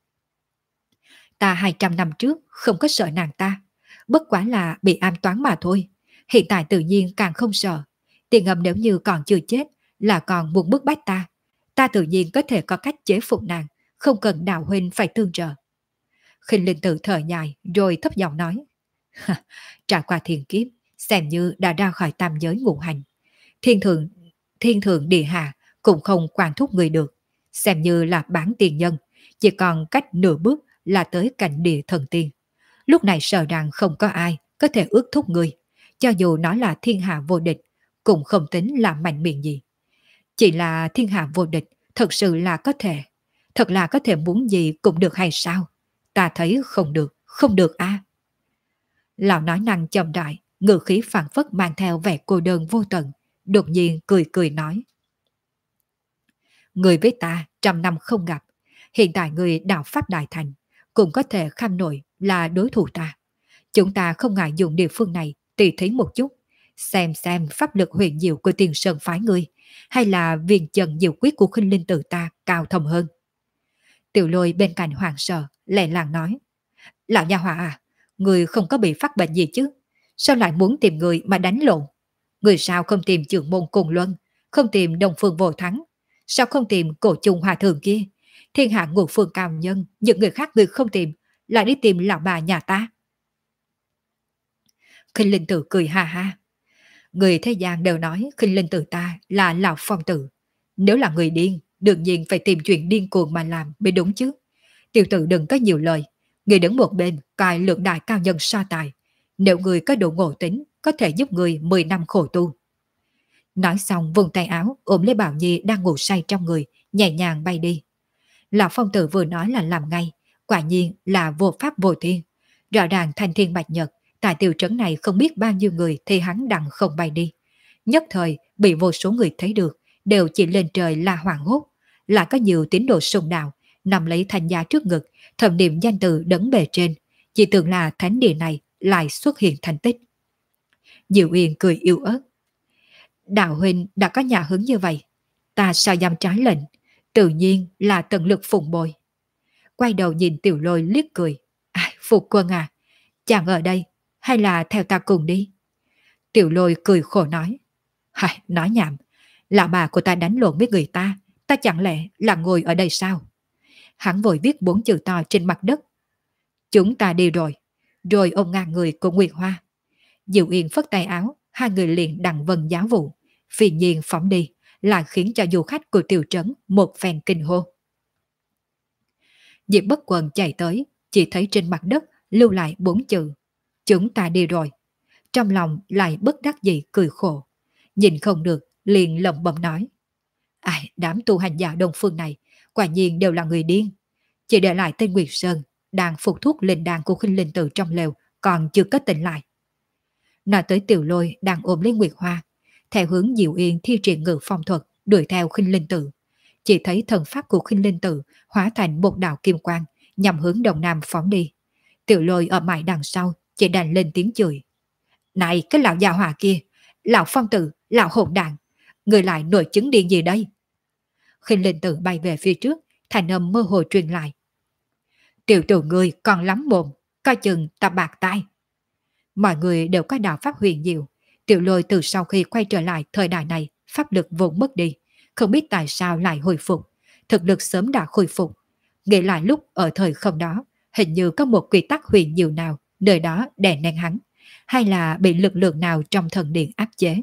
Ta 200 năm trước không có sợ nàng ta, bất quá là bị ám toán mà thôi. Hiện tại tự nhiên càng không sợ. Tiền Âm nếu như còn chưa chết là còn muốn bức bách ta, ta tự nhiên có thể có cách chế phục nàng, không cần đạo huynh phải tương trợ. Khinh linh tử thở dài rồi thấp giọng nói. Trải qua thiên kiếp, xem như đã ra khỏi tam giới ngũ hành. Thiên thượng địa hạ cũng không quản thúc người được. Xem như là bán tiền nhân, chỉ còn cách nửa bước là tới cảnh địa thần tiên. Lúc này sợ rằng không có ai có thể ước thúc ngươi, cho dù nó là thiên hạ vô địch, cũng không tính là mạnh miệng gì. Chỉ là thiên hạ vô địch, thật sự là có thể. Thật là có thể muốn gì cũng được hay sao? Ta thấy không được, không được a. Lão nói năng chậm rãi, ngữ khí phảng phất mang theo vẻ cô đơn vô tận, đột nhiên cười cười nói. Người với ta trăm năm không gặp, hiện tại người đạo pháp đại thành, cũng có thể kham nổi là đối thủ ta. Chúng ta không ngại dùng địa phương này tỉ thí một chút, xem pháp lực huyền diệu của Tiền Sơn phái ngươi, hay là viên trần diệu quyết của khinh linh tử ta cao thâm hơn. Tiểu Lôi bên cạnh hoàng sợ, lẹ làng nói. Lão gia hỏa à, người không có bị phát bệnh gì chứ? Sao lại muốn tìm người mà đánh lộn? Người sao không tìm trưởng môn cùng luân, không tìm đồng phương vô thắng? Sao không tìm cổ trùng hòa thượng kia? Thiên hạ ngũ phương cao nhân, những người khác người không tìm, lại đi tìm lão bà nhà ta. Khinh linh tử cười ha ha. Người thế gian đều nói khinh linh tử ta là lão phong tử. Nếu là người điên, đương nhiên phải tìm chuyện điên cuồng mà làm mới đúng chứ. Tiểu tử đừng có nhiều lời. Người đứng một bên cài lượng đại cao nhân so tài. Nếu người có độ ngộ tính, có thể giúp người 10 năm khổ tu. Nói xong vùng tay áo ôm lấy Bảo Nhi đang ngủ say trong người, nhẹ nhàng bay đi. Lão phong tử vừa nói là làm ngay, quả nhiên là vô pháp vô thiên. Rõ ràng thanh thiên bạch nhật, tại tiểu trấn này không biết bao nhiêu người thì hắn đặng không bay đi. Nhất thời bị vô số người thấy được, đều chỉ lên trời là hoảng hốt. Lại có nhiều tín đồ sùng đạo, nằm lấy thanh giá trước ngực, thầm niệm danh từ đấng bề trên. Chỉ tưởng là thánh địa này lại xuất hiện thành tích. Diệu Yên cười yếu ớt. Đạo huynh đã có nhà hứng như vậy, ta sao dám trái lệnh, tự nhiên là tận lực phụng bồi. Quay đầu nhìn Tiểu Lôi liếc cười. Phục quân à, chàng ở đây, hay là theo ta cùng đi? Tiểu Lôi cười khổ nói. Nói nhảm, lão bà của ta đánh lộn với người ta chẳng lẽ là ngồi ở đây sao? Hắn vội viết 4 chữ to trên mặt đất. Chúng ta đi rồi ôm ngang người của Nguyệt Hoa. Diệu Yên phất tay áo, hai người liền đặng vân giáo vụ, phi nhiên phóng đi, lại khiến cho du khách của tiểu trấn một phen kinh hô. Diệp Bất Quần chạy tới, chỉ thấy trên mặt đất lưu lại 4 chữ. Chúng ta đi rồi. Trong lòng lại bất đắc dĩ cười khổ. Nhìn không được, liền lẩm bẩm nói. Đám tu hành giả Đông Phương này, quả nhiên đều là người điên. Chỉ để lại tên Nguyệt Sơn, đang phục thuốc linh đan của khinh linh tử trong lều, còn chưa có tỉnh lại. Nói tới Tiểu Lôi đang ôm lấy Nguyệt Hoa, theo hướng Diệu Yên thi triển ngự phong thuật, đuổi theo khinh linh tử. Chỉ thấy thần pháp của khinh linh tử hóa thành một đạo kim quang, nhằm hướng đông nam phóng đi. Tiểu Lôi ở mãi đằng sau, chỉ đành lên tiếng chửi. Này cái lão già hỏa kia, lão phong tử, lão hỗn đàn, người lại nổi chứng điên gì đây? Khinh linh tử bay về phía trước, thành âm mơ hồ truyền lại. Tiểu tử người còn lắm mồm, coi chừng ta bạc tai. Mọi người đều có đạo pháp huyền diệu. Tiểu Lôi từ sau khi quay trở lại thời đại này, pháp lực vốn mất đi, không biết tại sao lại hồi phục, thực lực sớm đã khôi phục. Nghĩ lại lúc ở thời không đó, hình như có một quy tắc huyền diệu nào nơi đó đè nén hắn, hay là bị lực lượng nào trong thần điện áp chế.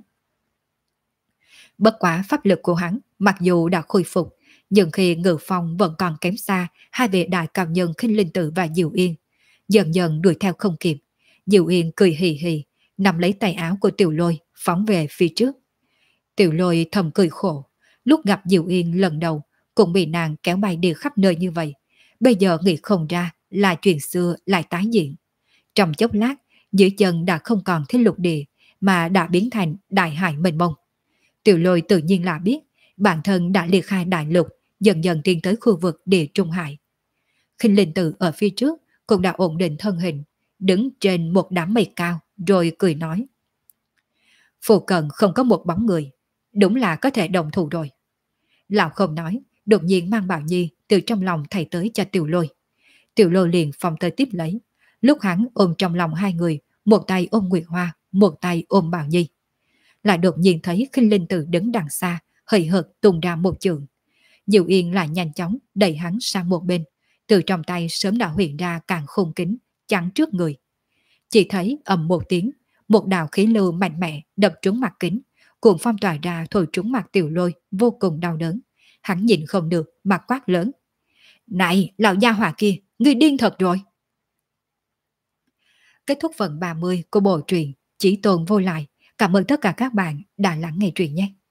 Bất quá pháp lực của hắn mặc dù đã khôi phục, nhưng khi ngự phong vẫn còn kém xa hai vị đại cao nhân khinh linh tử và Diệu Yên, dần dần đuổi theo không kịp. Diệu Yên cười hì hì, nắm lấy tay áo của Tiểu Lôi, phóng về phía trước. Tiểu Lôi thầm cười khổ, lúc gặp Diệu Yên lần đầu cũng bị nàng kéo bay đi khắp nơi như vậy. Bây giờ nghĩ không ra là chuyện xưa lại tái diễn. Trong chốc lát, dưới chân đã không còn thế lục địa, mà đã biến thành đại hải mênh mông. Tiểu Lôi tự nhiên là biết, bản thân đã liệt khai đại lục, dần dần tiến tới khu vực địa Trung Hải. Khinh linh tử ở phía trước cũng đã ổn định thân hình, đứng trên một đám mây cao, rồi cười nói. Phù cận không có một bóng người, đúng là có thể đồng thủ rồi. Lão không nói, đột nhiên mang Bảo Nhi từ trong lòng thầy tới cho Tiểu Lôi. Tiểu Lôi liền phòng tới tiếp lấy. Lúc hắn ôm trong lòng hai người, một tay ôm Nguyệt Hoa, một tay ôm Bảo Nhi. Lại đột nhiên thấy khinh linh tử đứng đằng xa, hời hợt tung ra một trường. Diệu Yên lại nhanh chóng đẩy hắn sang một bên, từ trong tay sớm đã hiện ra càng khôn kính, chắn trước người. Chỉ thấy ầm một tiếng, một đạo khí lưu mạnh mẽ đập trúng mặt kính, cuồng phong tỏa ra thổi trúng mặt Tiểu Lôi, vô cùng đau đớn. Hắn nhìn không được mà quát lớn. Này, lão gia hỏa kia, Người điên thật rồi. Kết thúc phần 30 của bộ truyện Chí Tôn Vô Lại. Cảm ơn tất cả các bạn đã lắng nghe truyện nhé.